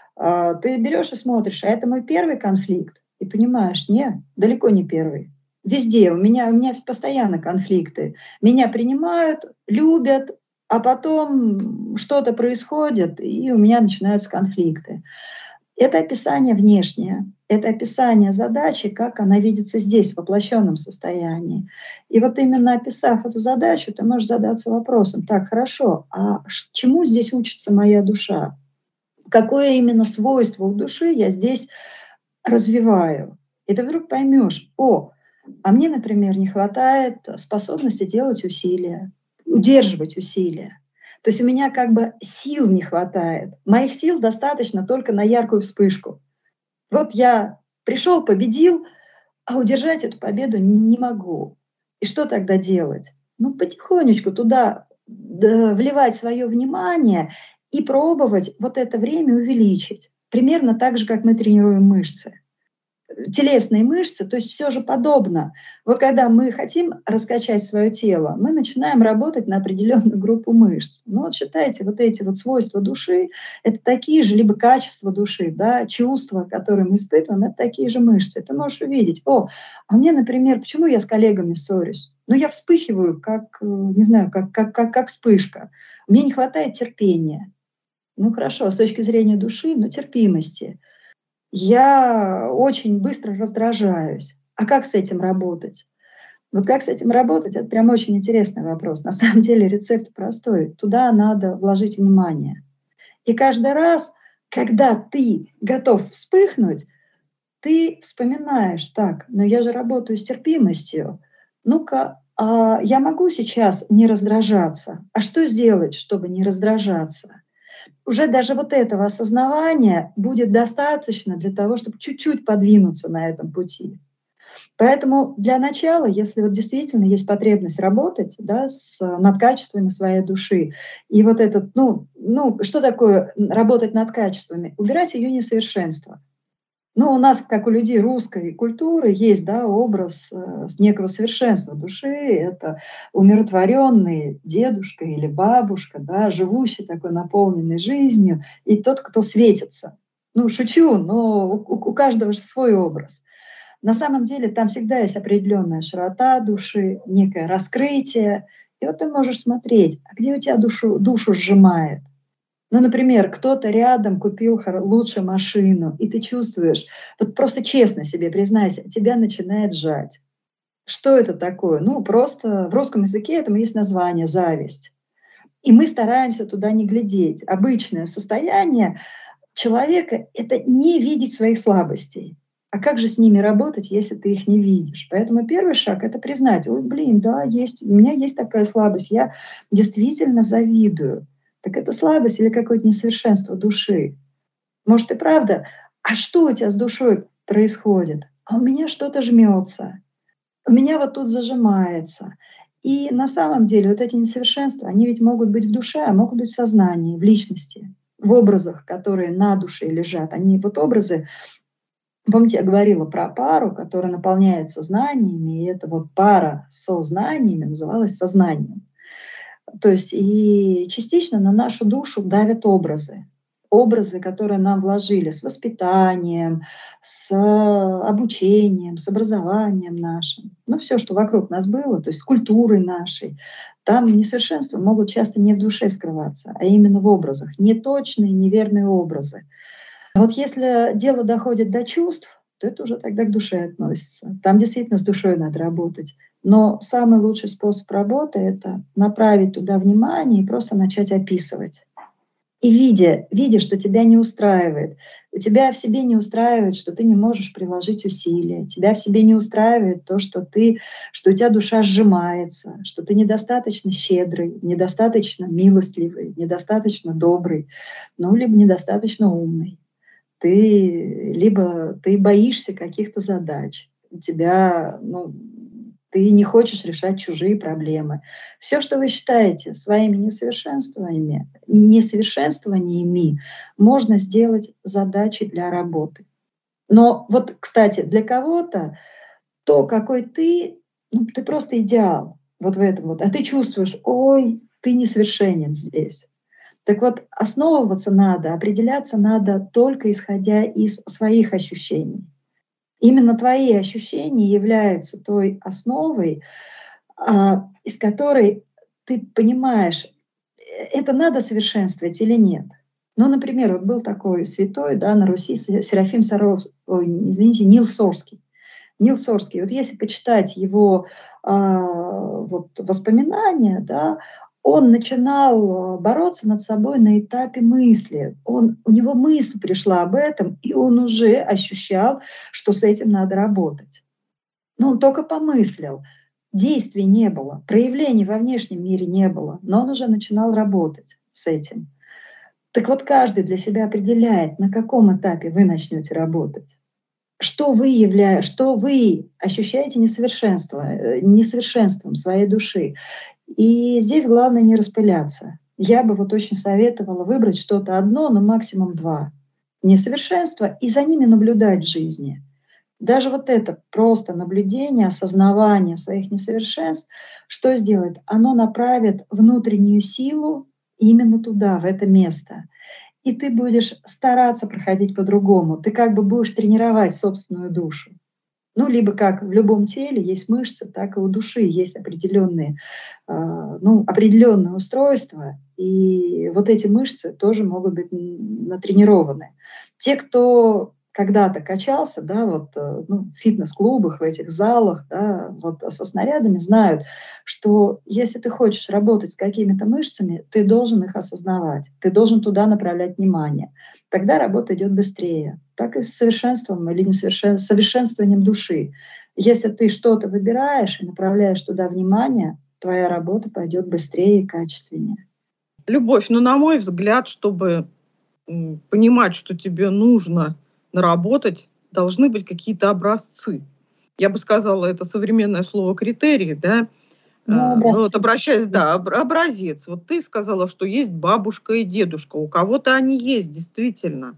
Ты берешь и смотришь, а это мой первый конфликт. И понимаешь, нет, далеко не первый. Везде у меня, у меня постоянно конфликты. Меня принимают, любят, а потом что-то происходит, и у меня начинаются конфликты. Это описание внешнее, это описание задачи, как она видится здесь, в воплощенном состоянии. И вот именно описав эту задачу, ты можешь задаться вопросом: так, хорошо, а чему здесь учится моя душа? Какое именно свойство у души я здесь развиваю? И ты вдруг поймешь: о, а мне, например, не хватает способности делать усилия, удерживать усилия. То есть у меня как бы сил не хватает. Моих сил достаточно только на яркую вспышку. Вот я пришел, победил, а удержать эту победу не могу. И что тогда делать? Ну, потихонечку туда да, вливать свое внимание и пробовать вот это время увеличить. Примерно так же, как мы тренируем мышцы. Телесные мышцы, то есть все же подобно. Вот когда мы хотим раскачать свое тело, мы начинаем работать на определенную группу мышц. Ну вот считайте, вот эти вот свойства души, это такие же, либо качества души, да, чувства, которые мы испытываем, это такие же мышцы. Ты можешь увидеть: о, а мне, например, почему я с коллегами ссорюсь? Ну я вспыхиваю, как, не знаю, как, как, как, как вспышка. Мне не хватает терпения. Ну хорошо, с точки зрения души, но терпимости. Я очень быстро раздражаюсь. А как с этим работать? Вот как с этим работать, это прям очень интересный вопрос. На самом деле рецепт простой. Туда надо вложить внимание. И каждый раз, когда ты готов вспыхнуть, ты вспоминаешь: так, но я же работаю с терпимостью. Ну-ка, а я могу сейчас не раздражаться? А что сделать, чтобы не раздражаться? Уже даже вот этого осознавания будет достаточно для того, чтобы чуть-чуть подвинуться на этом пути. Поэтому для начала, если вот действительно есть потребность работать, да, с, над качествами своей души, и вот этот, ну, ну, что такое работать над качествами? Убирать ее несовершенство. Ну, у нас, как у людей русской культуры, есть, да, образ э, некого совершенства души. Это умиротворенный дедушка или бабушка, да, живущий такой наполненной жизнью, и тот, кто светится. Ну, шучу, но у, у каждого же свой образ. На самом деле там всегда есть определенная широта души, некое раскрытие. И вот ты можешь смотреть, а где у тебя душу, душу сжимает. Ну, например, кто-то рядом купил лучшую машину, и ты чувствуешь, вот просто честно себе признайся, тебя начинает сжать. Что это такое? Ну, просто в русском языке этому есть название «зависть». И мы стараемся туда не глядеть. Обычное состояние человека – это не видеть своих слабостей. А как же с ними работать, если ты их не видишь? Поэтому первый шаг – это признать: ой, блин, да, есть, у меня есть такая слабость, я действительно завидую. Так это слабость или какое-то несовершенство души? Может, и правда. А что у тебя с душой происходит? А у меня что-то жмется, у меня вот тут зажимается. И на самом деле вот эти несовершенства, они ведь могут быть в душе, а могут быть в сознании, в личности, в образах, которые на душе лежат. Они вот образы, помните, я говорила про пару, которая наполняется знаниями, и эта вот пара со знаниями называлась сознанием. То есть и частично на нашу душу давят образы. Образы, которые нам вложили с воспитанием, с обучением, с образованием нашим. Ну, все, что вокруг нас было, то есть с культурой нашей. Там несовершенства могут часто не в душе скрываться, а именно в образах. Неточные, неверные образы. Вот если дело доходит до чувств, то это уже тогда к душе относится. Там действительно с душой надо работать. Но самый лучший способ работы — это направить туда внимание и просто начать описывать. И видя, видя, что тебя не устраивает, у тебя в себе не устраивает, что ты не можешь приложить усилия, тебя в себе не устраивает то, что, ты, что у тебя душа сжимается, что ты недостаточно щедрый, недостаточно милостливый, недостаточно добрый, ну, либо недостаточно умный. Ты, либо ты боишься каких-то задач, у тебя, ну, ты не хочешь решать чужие проблемы. Все, что вы считаете своими несовершенствованиями, несовершенствованиями, можно сделать задачей для работы. Но вот, кстати, для кого-то то, какой ты, ну, ты просто идеал вот в этом вот, а ты чувствуешь: ой, ты несовершенен здесь. Так вот, основываться надо, определяться надо только исходя из своих ощущений. Именно твои ощущения являются той основой, а, из которой ты понимаешь, это надо совершенствовать или нет. Ну, например, вот был такой святой, да, на Руси, Серафим Саровский, ой, извините, Нил Сорский. Нил Сорский. Вот если почитать его а, вот, воспоминания, да, он начинал бороться над собой на этапе мысли. Он, у него мысль пришла об этом, и он уже ощущал, что с этим надо работать. Но он только помыслил. Действий не было, проявлений во внешнем мире не было, но он уже начинал работать с этим. Так вот, каждый для себя определяет, на каком этапе вы начнете работать. Что вы являете, что вы ощущаете несовершенство, несовершенством своей души. И здесь главное не распыляться. Я бы вот очень советовала выбрать что-то одно, но максимум два несовершенства и за ними наблюдать в жизни. Даже вот это просто наблюдение, осознавание своих несовершенств, что сделает? Оно направит внутреннюю силу именно туда, в это место. И ты будешь стараться проходить по-другому. Ты как бы будешь тренировать собственную душу. Ну, либо как в любом теле есть мышцы, так и у души есть определенные, ну, определенные устройства, и вот эти мышцы тоже могут быть натренированы. Те, кто когда-то качался, да, вот, ну, в фитнес-клубах, в этих залах, да, вот, со снарядами, знают, что если ты хочешь работать с какими-то мышцами, ты должен их осознавать, ты должен туда направлять внимание. Тогда работа идет быстрее. Так и с совершенством или несовершен... совершенствованием души. Если ты что-то выбираешь и направляешь туда внимание, твоя работа пойдет быстрее и качественнее. Любовь, ну, на мой взгляд, чтобы понимать, что тебе нужно наработать, должны быть какие-то образцы. Я бы сказала, это современное слово «критерии», да? Ну, ну, вот обращаясь, да, образец. Вот ты сказала, что есть бабушка и дедушка. У кого-то они есть, действительно,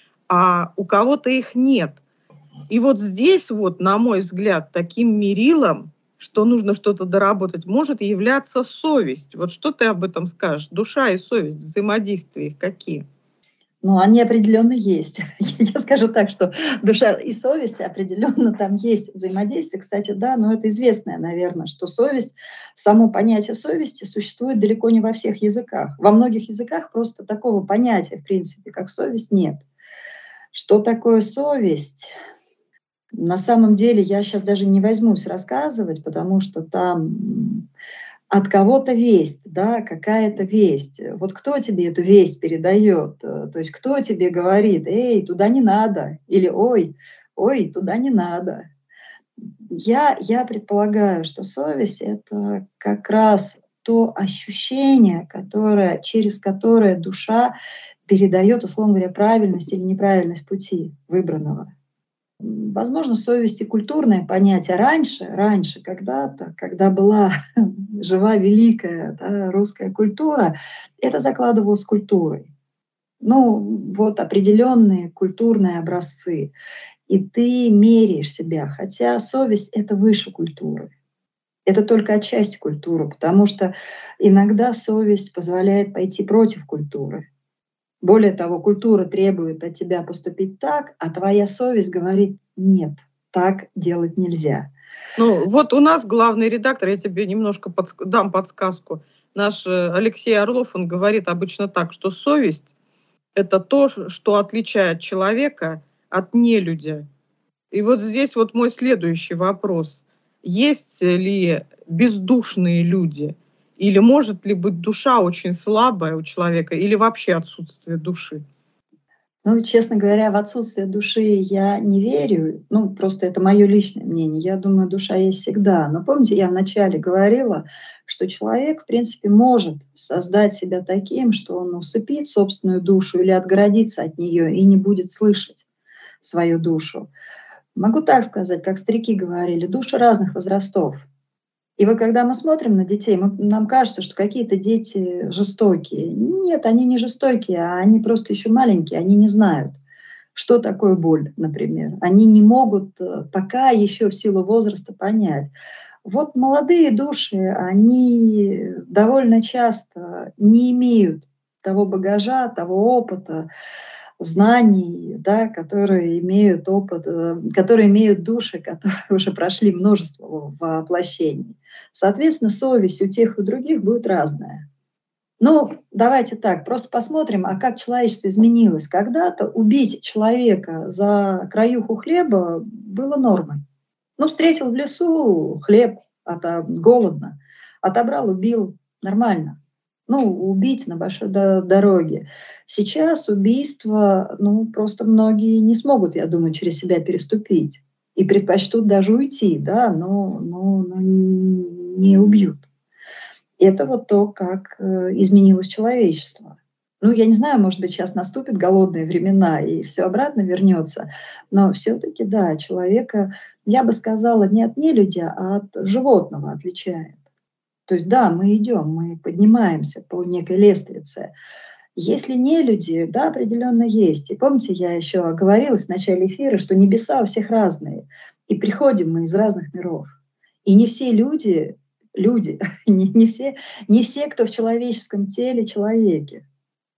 а у кого-то их нет. И вот здесь, вот, на мой взгляд, таким мерилом, что нужно что-то доработать, может являться совесть. Вот что ты об этом скажешь? Душа и совесть, взаимодействия их какие? Ну, они определенно есть. Я скажу так, что душа и совесть определенно там есть взаимодействие. Кстати, да, но это известное, наверное, что совесть, само понятие совести существует далеко не во всех языках. Во многих языках просто такого понятия, в принципе, как совесть, нет. Что такое совесть? На самом деле я сейчас даже не возьмусь рассказывать, потому что там от кого-то весть, да, какая-то весть. Вот кто тебе эту весть передает? То есть кто тебе говорит: эй, туда не надо, или ой, ой, туда не надо. Я, я предполагаю, что совесть — это как раз то ощущение, которое, через которое душа передает, условно говоря, правильность или неправильность пути выбранного. Возможно, совесть и культурное понятие. Раньше, раньше, когда-то, когда была жива великая, да, русская культура, это закладывалось культурой. Ну, вот определенные культурные образцы. И ты меряешь себя, хотя совесть — это выше культуры. Это только отчасти культуры, потому что иногда совесть позволяет пойти против культуры. Более того, культура требует от тебя поступить так, а твоя совесть говорит: нет, так делать нельзя. Ну, вот у нас главный редактор, я тебе немножко подск- дам подсказку. Наш э, Алексей Орлов, он говорит обычно так, что совесть — это то, ш- что отличает человека от нелюдя. И вот здесь вот мой следующий вопрос. Есть ли бездушные люди? Или может ли быть душа очень слабая у человека, или вообще отсутствие души? Ну, честно говоря, в отсутствие души я не верю. Ну, просто это мое личное мнение. Я думаю, душа есть всегда. Но помните, я вначале говорила, что человек, в принципе, может создать себя таким, что он усыпит собственную душу или отгородится от нее и не будет слышать свою душу. Могу так сказать, как старики говорили: души разных возрастов. И вот когда мы смотрим на детей, мы, нам кажется, что какие-то дети жестокие. Нет, они не жестокие, а они просто еще маленькие, они не знают, что такое боль, например. Они не могут э, пока еще в силу возраста понять. Вот молодые души, они довольно часто не имеют того багажа, того опыта, знаний, да, которые имеют опыт, э, которые имеют души, которые уже прошли множество воплощений. Соответственно, совесть у тех и у других будет разная. Ну, давайте так, просто посмотрим, а как человечество изменилось. Когда-то убить человека за краюху хлеба было нормой. Ну, встретил в лесу хлеб, ото- голодно, отобрал, убил, нормально. Ну, убить на большой до- дороге. Сейчас убийство, ну, просто многие не смогут, я думаю, через себя переступить. И предпочтут даже уйти, да, но, но, но не убьют. Это вот то, как э, изменилось человечество. Ну, я не знаю, может быть, сейчас наступят голодные времена и все обратно вернется, но все-таки, да, человека, я бы сказала, не от нелюдя, а от животного отличает. То есть, да, мы идем, мы поднимаемся по некой лестнице. Если не люди, да, определенно есть. И помните, я еще оговорилась в начале эфира, что небеса у всех разные. И приходим мы из разных миров. И не все люди, люди, не, не, все, не все, кто в человеческом теле, человеки.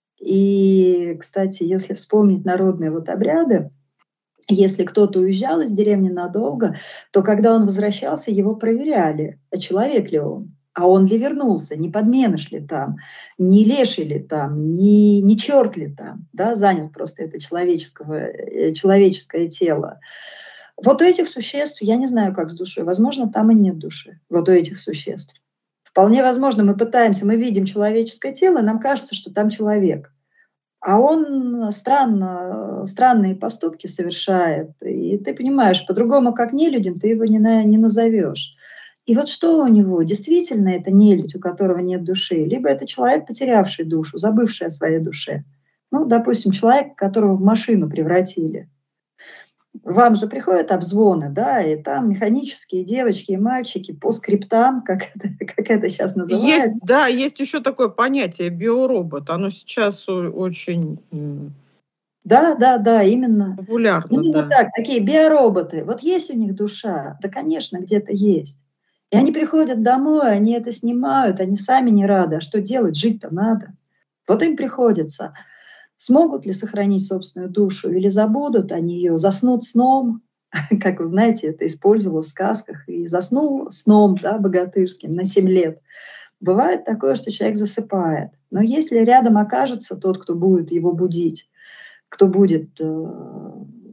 И, кстати, если вспомнить народные вот обряды, если кто-то уезжал из деревни надолго, то когда он возвращался, его проверяли, а человек ли он. А он ли вернулся, не подменыш ли там, не леший ли там, не, не черт ли там, да, занял просто это человеческого, человеческое тело. Вот у этих существ, я не знаю, как с душой, возможно, там и нет души, вот у этих существ. Вполне возможно, мы пытаемся, мы видим человеческое тело, нам кажется, что там человек. А он странно, странные поступки совершает, и ты понимаешь, по-другому, как нелюдям, ты его не, на, не назовешь. И вот что у него? Действительно это нелюдь, у которого нет души, либо это человек, потерявший душу, забывший о своей душе. Ну, допустим, человек, которого в машину превратили. Вам же приходят обзвоны, да, и там механические девочки и мальчики по скриптам, как это, как это сейчас называется. Есть, да, есть еще такое понятие биоробот. Оно сейчас о- очень м, Да, да, да, именно. популярно, Именно да. так, такие биороботы. Вот есть у них душа? Да, конечно, где-то есть. И они приходят домой, они это снимают, они сами не рады. А что делать? Жить-то надо. Вот им приходится. Смогут ли сохранить собственную душу или забудут они ее, заснут сном, как вы знаете, это использовалось в сказках, и заснул сном, да, богатырским на семь лет. Бывает такое, что человек засыпает. Но если рядом окажется тот, кто будет его будить, кто будет э,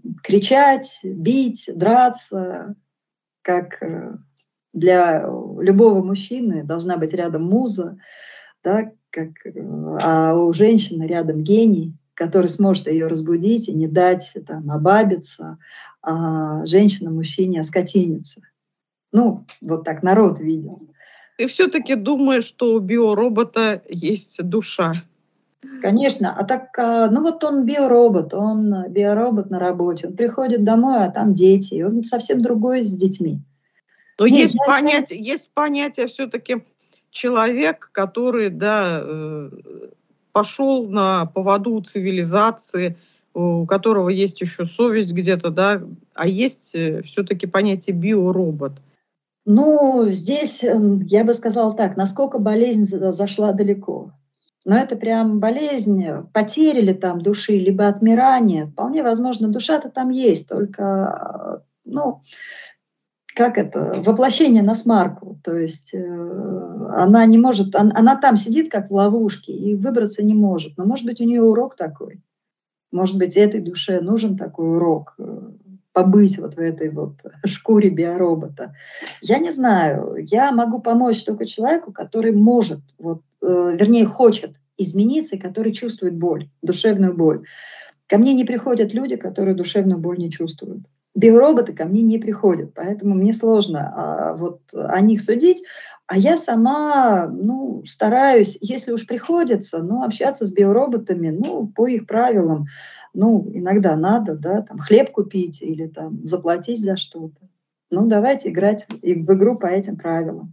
кричать, бить, драться, как для любого мужчины должна быть рядом муза, да, как, а у женщины рядом гений, который сможет ее разбудить и не дать там обабиться, а женщина мужчине оскотиниться. Ну, вот так народ видел. Ты все-таки думаешь, что у биоробота есть душа? Конечно, а так, ну вот он биоробот, он биоробот на работе, он приходит домой, а там дети, и он совсем другой с детьми. Но Нет, есть я- понятие, есть понятие все-таки человек, который, да, э, пошел на поводу у цивилизации, у которого есть еще совесть где-то, да, а есть все-таки понятие биоробот. Ну, здесь м, я бы сказала так, насколько болезнь за- зашла далеко. Но это прям болезнь, э, потери ли там души, либо отмирание. Вполне возможно, душа-то там есть, только, э, ну, как это, воплощение на смарку. То есть э, она не может, он- она там сидит как в ловушке и выбраться не может. Но может быть у нее урок такой. Может быть, этой душе нужен такой урок, э, побыть вот в этой вот шкуре биоробота. Я не знаю. Я могу помочь только человеку, который может, вот, э, вернее, хочет измениться и который чувствует боль, душевную боль. Ко мне не приходят люди, которые душевную боль не чувствуют. Биороботы ко мне не приходят, поэтому мне сложно а, вот о них судить. А я сама, ну, стараюсь, если уж приходится, ну, общаться с биороботами, ну, по их правилам. Ну, иногда надо, да, там, хлеб купить или там заплатить за что-то. Ну, давайте играть в в игру по этим правилам.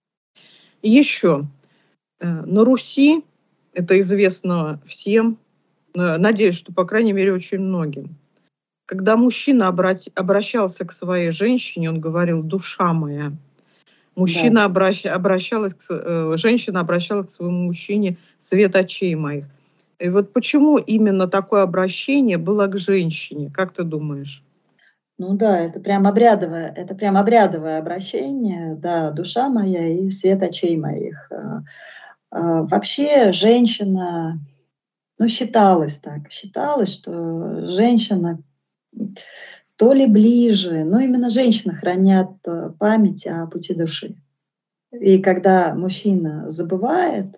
Еще э, на Руси, это известно всем, э, надеюсь, что, по крайней мере, очень многим, когда мужчина обрати- обращался к своей женщине, он говорил «душа моя». Мужчина обращ- обращалась к, с- э, женщина обращалась к своему мужчине «свет очей моих». И вот почему именно такое обращение было к женщине, как ты думаешь? Ну да, это прям обрядовое, это прям обрядовое обращение, да, душа моя и свет очей моих. А, а, Вообще женщина, ну считалось так, считалось, что женщина то ли ближе, но именно женщины хранят э, память о пути души. И когда мужчина забывает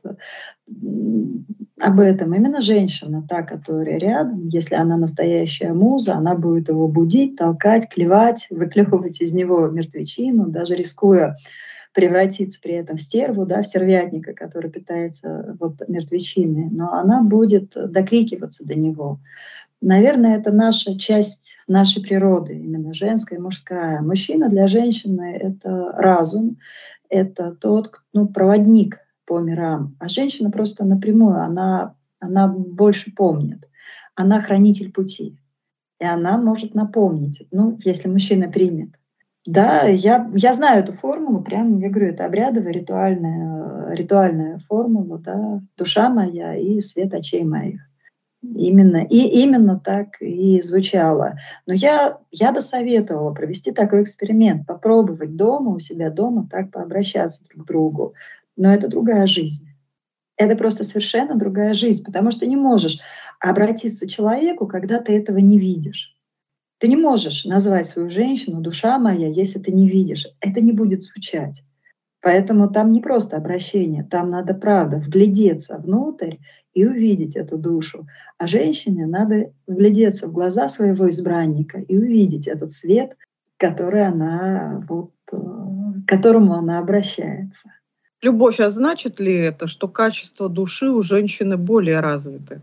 м, об этом, именно женщина, та, которая рядом, если она настоящая муза, она будет его будить, толкать, клевать, выклевывать из него мертвечину, даже рискуя превратиться при этом в стерву, да, в стервятника, который питается вот мертвечиной, но она будет докрикиваться до него. Наверное, это наша часть нашей природы, именно женская и мужская. Мужчина для женщины — это разум, это тот, ну, проводник по мирам. А женщина просто напрямую, она, она больше помнит. Она хранитель пути. И она может напомнить, ну, если мужчина примет. Да, я, я знаю эту формулу, прям, я говорю, это обрядовая, ритуальная, ритуальная формула, да, душа моя и свет очей моих. Именно, и именно так и звучало. Но я, я бы советовала провести такой эксперимент, попробовать дома, у себя дома так пообращаться друг к другу. Но это другая жизнь. Это просто совершенно другая жизнь, потому что ты не можешь обратиться к человеку, когда ты этого не видишь. Ты не можешь назвать свою женщину «душа моя», если ты не видишь. Это не будет звучать. Поэтому там не просто обращение, там надо, правда, вглядеться внутрь и увидеть эту душу. А женщине надо вглядеться в глаза своего избранника и увидеть этот свет, который она, вот, э, к которому она обращается. Любовь, а значит ли это, что качество души у женщины более развиты?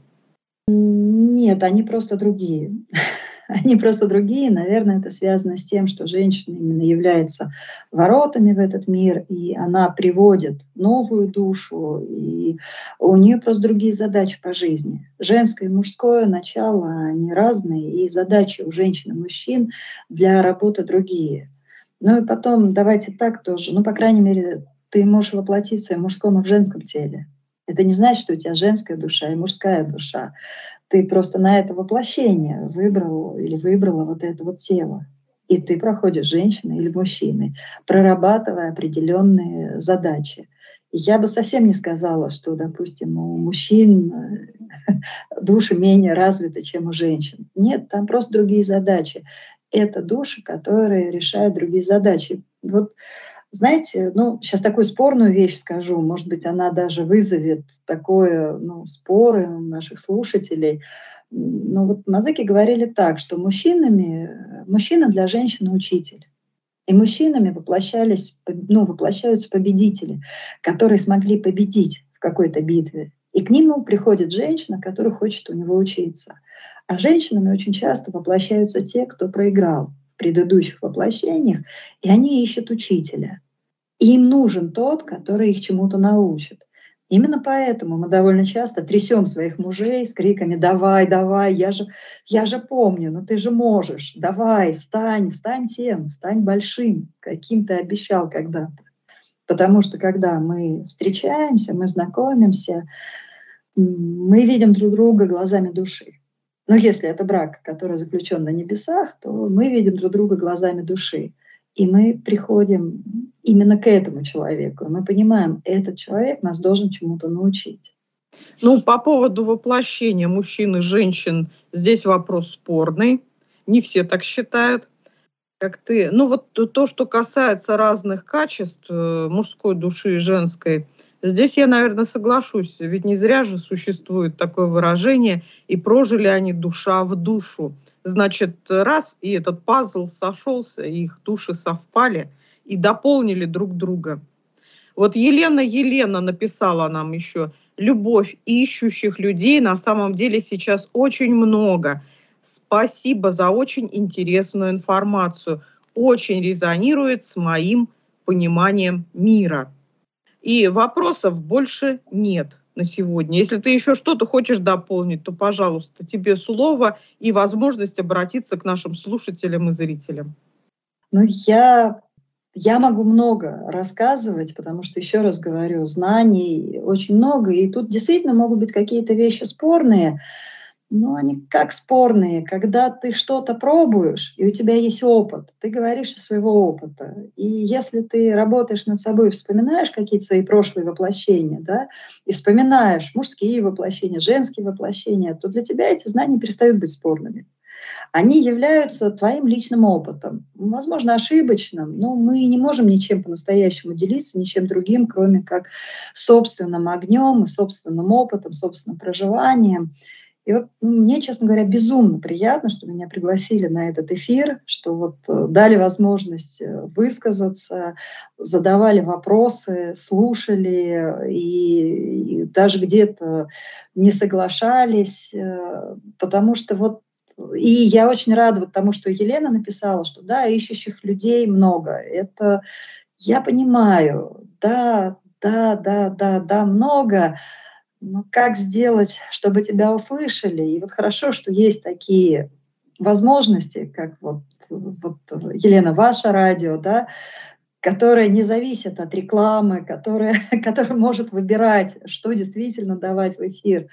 Нет, они просто другие. Они просто другие. Наверное, это связано с тем, что женщина именно является воротами в этот мир, и она приводит новую душу, и у нее просто другие задачи по жизни. Женское и мужское начало, они разные, и задачи у женщин и мужчин для работы другие. Ну и потом, давайте так тоже, ну, по крайней мере, ты можешь воплотиться и в мужском, и в женском теле. Это не значит, что у тебя женская душа и мужская душа. Ты просто на это воплощение выбрал или выбрала вот это вот тело. И ты проходишь женщиной или мужчиной, прорабатывая определенные задачи. Я бы совсем не сказала, что, допустим, у мужчин души менее развиты, чем у женщин. Нет, там просто другие задачи. Это души, которые решают другие задачи. Вот, знаете, ну, сейчас такую спорную вещь скажу, может быть, она даже вызовет такое, ну, споры у наших слушателей. Ну, вот мазыки говорили так, что мужчинами, мужчина для женщины учитель. И мужчинами воплощались, ну, воплощаются победители, которые смогли победить в какой-то битве. И к нему приходит женщина, которая хочет у него учиться. А женщинами очень часто воплощаются те, кто проиграл в предыдущих воплощениях, и они ищут учителя. И им нужен тот, который их чему-то научит. Именно поэтому мы довольно часто трясем своих мужей с криками «давай, давай, я же, я же помню, ну ты же можешь, давай, стань, стань тем, стань большим, каким ты обещал когда-то». Потому что когда мы встречаемся, мы знакомимся, мы видим друг друга глазами души. Но если это брак, который заключен на небесах, то мы видим друг друга глазами души. И мы приходим именно к этому человеку. Мы понимаем, этот человек нас должен чему-то научить. Ну, по поводу воплощения мужчин и женщин, здесь вопрос спорный. Не все так считают, как ты. Ну, вот то, что касается разных качеств мужской души и женской, здесь я, наверное, соглашусь. Ведь не зря же существует такое выражение «и прожили они душа в душу». Значит, раз, и этот пазл сошелся, и их души совпали и дополнили друг друга. Вот Елена Елена написала нам еще: «Любовь ищущих людей на самом деле сейчас очень много. Спасибо за очень интересную информацию. Очень резонирует с моим пониманием мира». И вопросов больше нет на сегодня. Если ты еще что-то хочешь дополнить, то, пожалуйста, тебе слово и возможность обратиться к нашим слушателям и зрителям. Ну, я, я могу много рассказывать, потому что, еще раз говорю, знаний очень много, и тут действительно могут быть какие-то вещи спорные, но они как спорные, когда ты что-то пробуешь, и у тебя есть опыт, ты говоришь из своего опыта. И если ты работаешь над собой, вспоминаешь какие-то свои прошлые воплощения, да, и вспоминаешь мужские воплощения, женские воплощения, то для тебя эти знания перестают быть спорными. Они являются твоим личным опытом, возможно, ошибочным, но мы не можем ничем по-настоящему делиться, ничем другим, кроме как собственным огнем, собственным опытом, собственным проживанием. И вот ну, мне, честно говоря, безумно приятно, что меня пригласили на этот эфир, что вот дали возможность высказаться, задавали вопросы, слушали и, и даже где-то не соглашались, потому что вот и я очень рада вот тому, что Елена написала, что да, ищущих людей много. Это я понимаю, да, да, да, да, да, много. Но как сделать, чтобы тебя услышали? И вот хорошо, что есть такие возможности, как вот, вот Елена, ваше радио, да, которое не зависит от рекламы, которое, которое может выбирать, что действительно давать в эфир.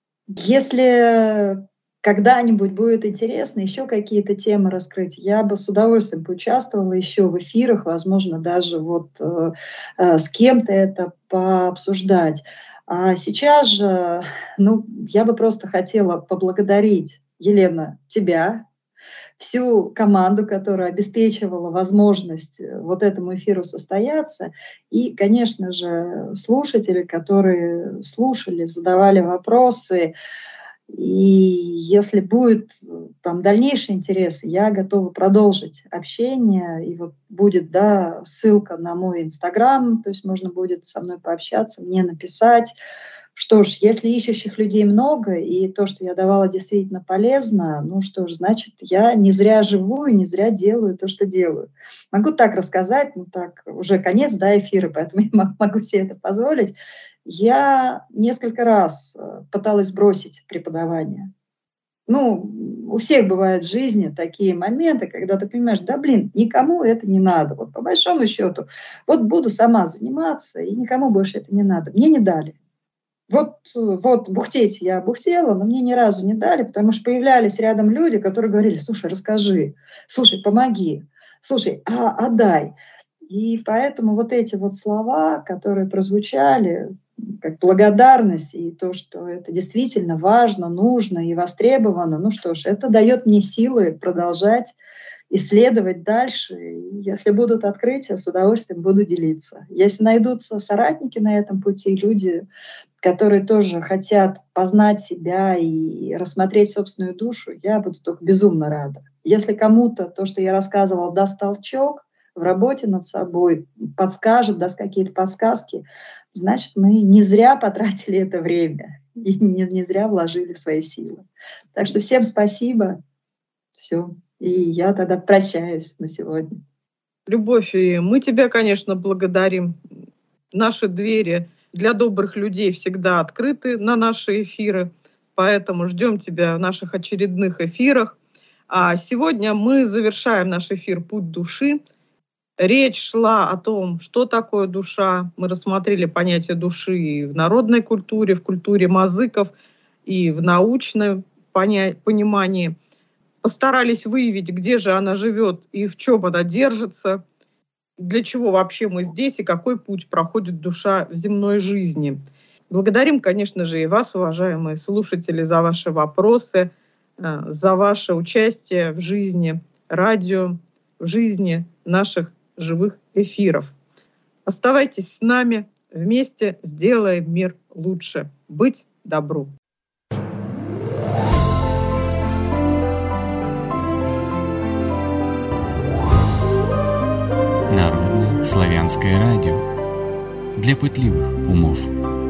Если когда-нибудь будет интересно еще какие-то темы раскрыть, я бы с удовольствием поучаствовала еще в эфирах, возможно, даже вот э, э, с кем-то это пообсуждать. А сейчас же, ну, я бы просто хотела поблагодарить, Елена, тебя, всю команду, которая обеспечивала возможность вот этому эфиру состояться, и, конечно же, слушатели, которые слушали, задавали вопросы. И если будет там дальнейший интерес, я готова продолжить общение. И вот будет, да, ссылка на мой Инстаграм, то есть можно будет со мной пообщаться, мне написать. Что ж, если ищущих людей много, и то, что я давала, действительно полезно, ну что ж, значит, я не зря живу и не зря делаю то, что делаю. Могу так рассказать, ну так, уже конец, да, эфира, поэтому я могу себе это позволить. Я несколько раз пыталась бросить преподавание. Ну, у всех бывают в жизни такие моменты, когда ты понимаешь, да блин, никому это не надо. Вот по большому счету, вот буду сама заниматься, и никому больше это не надо. Мне не дали. Вот, вот бухтеть я бухтела, но мне ни разу не дали, потому что появлялись рядом люди, которые говорили: слушай, расскажи, слушай, помоги, слушай, а, отдай. И поэтому вот эти вот слова, которые прозвучали, как благодарность и то, что это действительно важно, нужно и востребовано, ну что ж, это дает мне силы продолжать исследовать дальше. И если будут открытия, с удовольствием буду делиться. Если найдутся соратники на этом пути, люди, которые тоже хотят познать себя и рассмотреть собственную душу, я буду только безумно рада. Если кому-то то, что я рассказывала, даст толчок в работе над собой, подскажет, даст какие-то подсказки, значит, мы не зря потратили это время и не, не зря вложили свои силы. Так что всем спасибо. Все. И я тогда прощаюсь на сегодня. Любовь, и мы тебя, конечно, благодарим. Наши двери для добрых людей всегда открыты на наши эфиры, поэтому ждем тебя в наших очередных эфирах. А сегодня мы завершаем наш эфир «Путь души». Речь шла о том, что такое душа. Мы рассмотрели понятие души и в народной культуре, в культуре мазыков, и в научном поня- понимании. Постарались выявить, где же она живет и в чем она держится, для чего вообще мы здесь и какой путь проходит душа в земной жизни. Благодарим, конечно же, и вас, уважаемые слушатели, за ваши вопросы, за ваше участие в жизни радио, в жизни наших живых эфиров. Оставайтесь с нами, вместе сделаем мир лучше. Быть добру! Народное славянское радио для пытливых умов.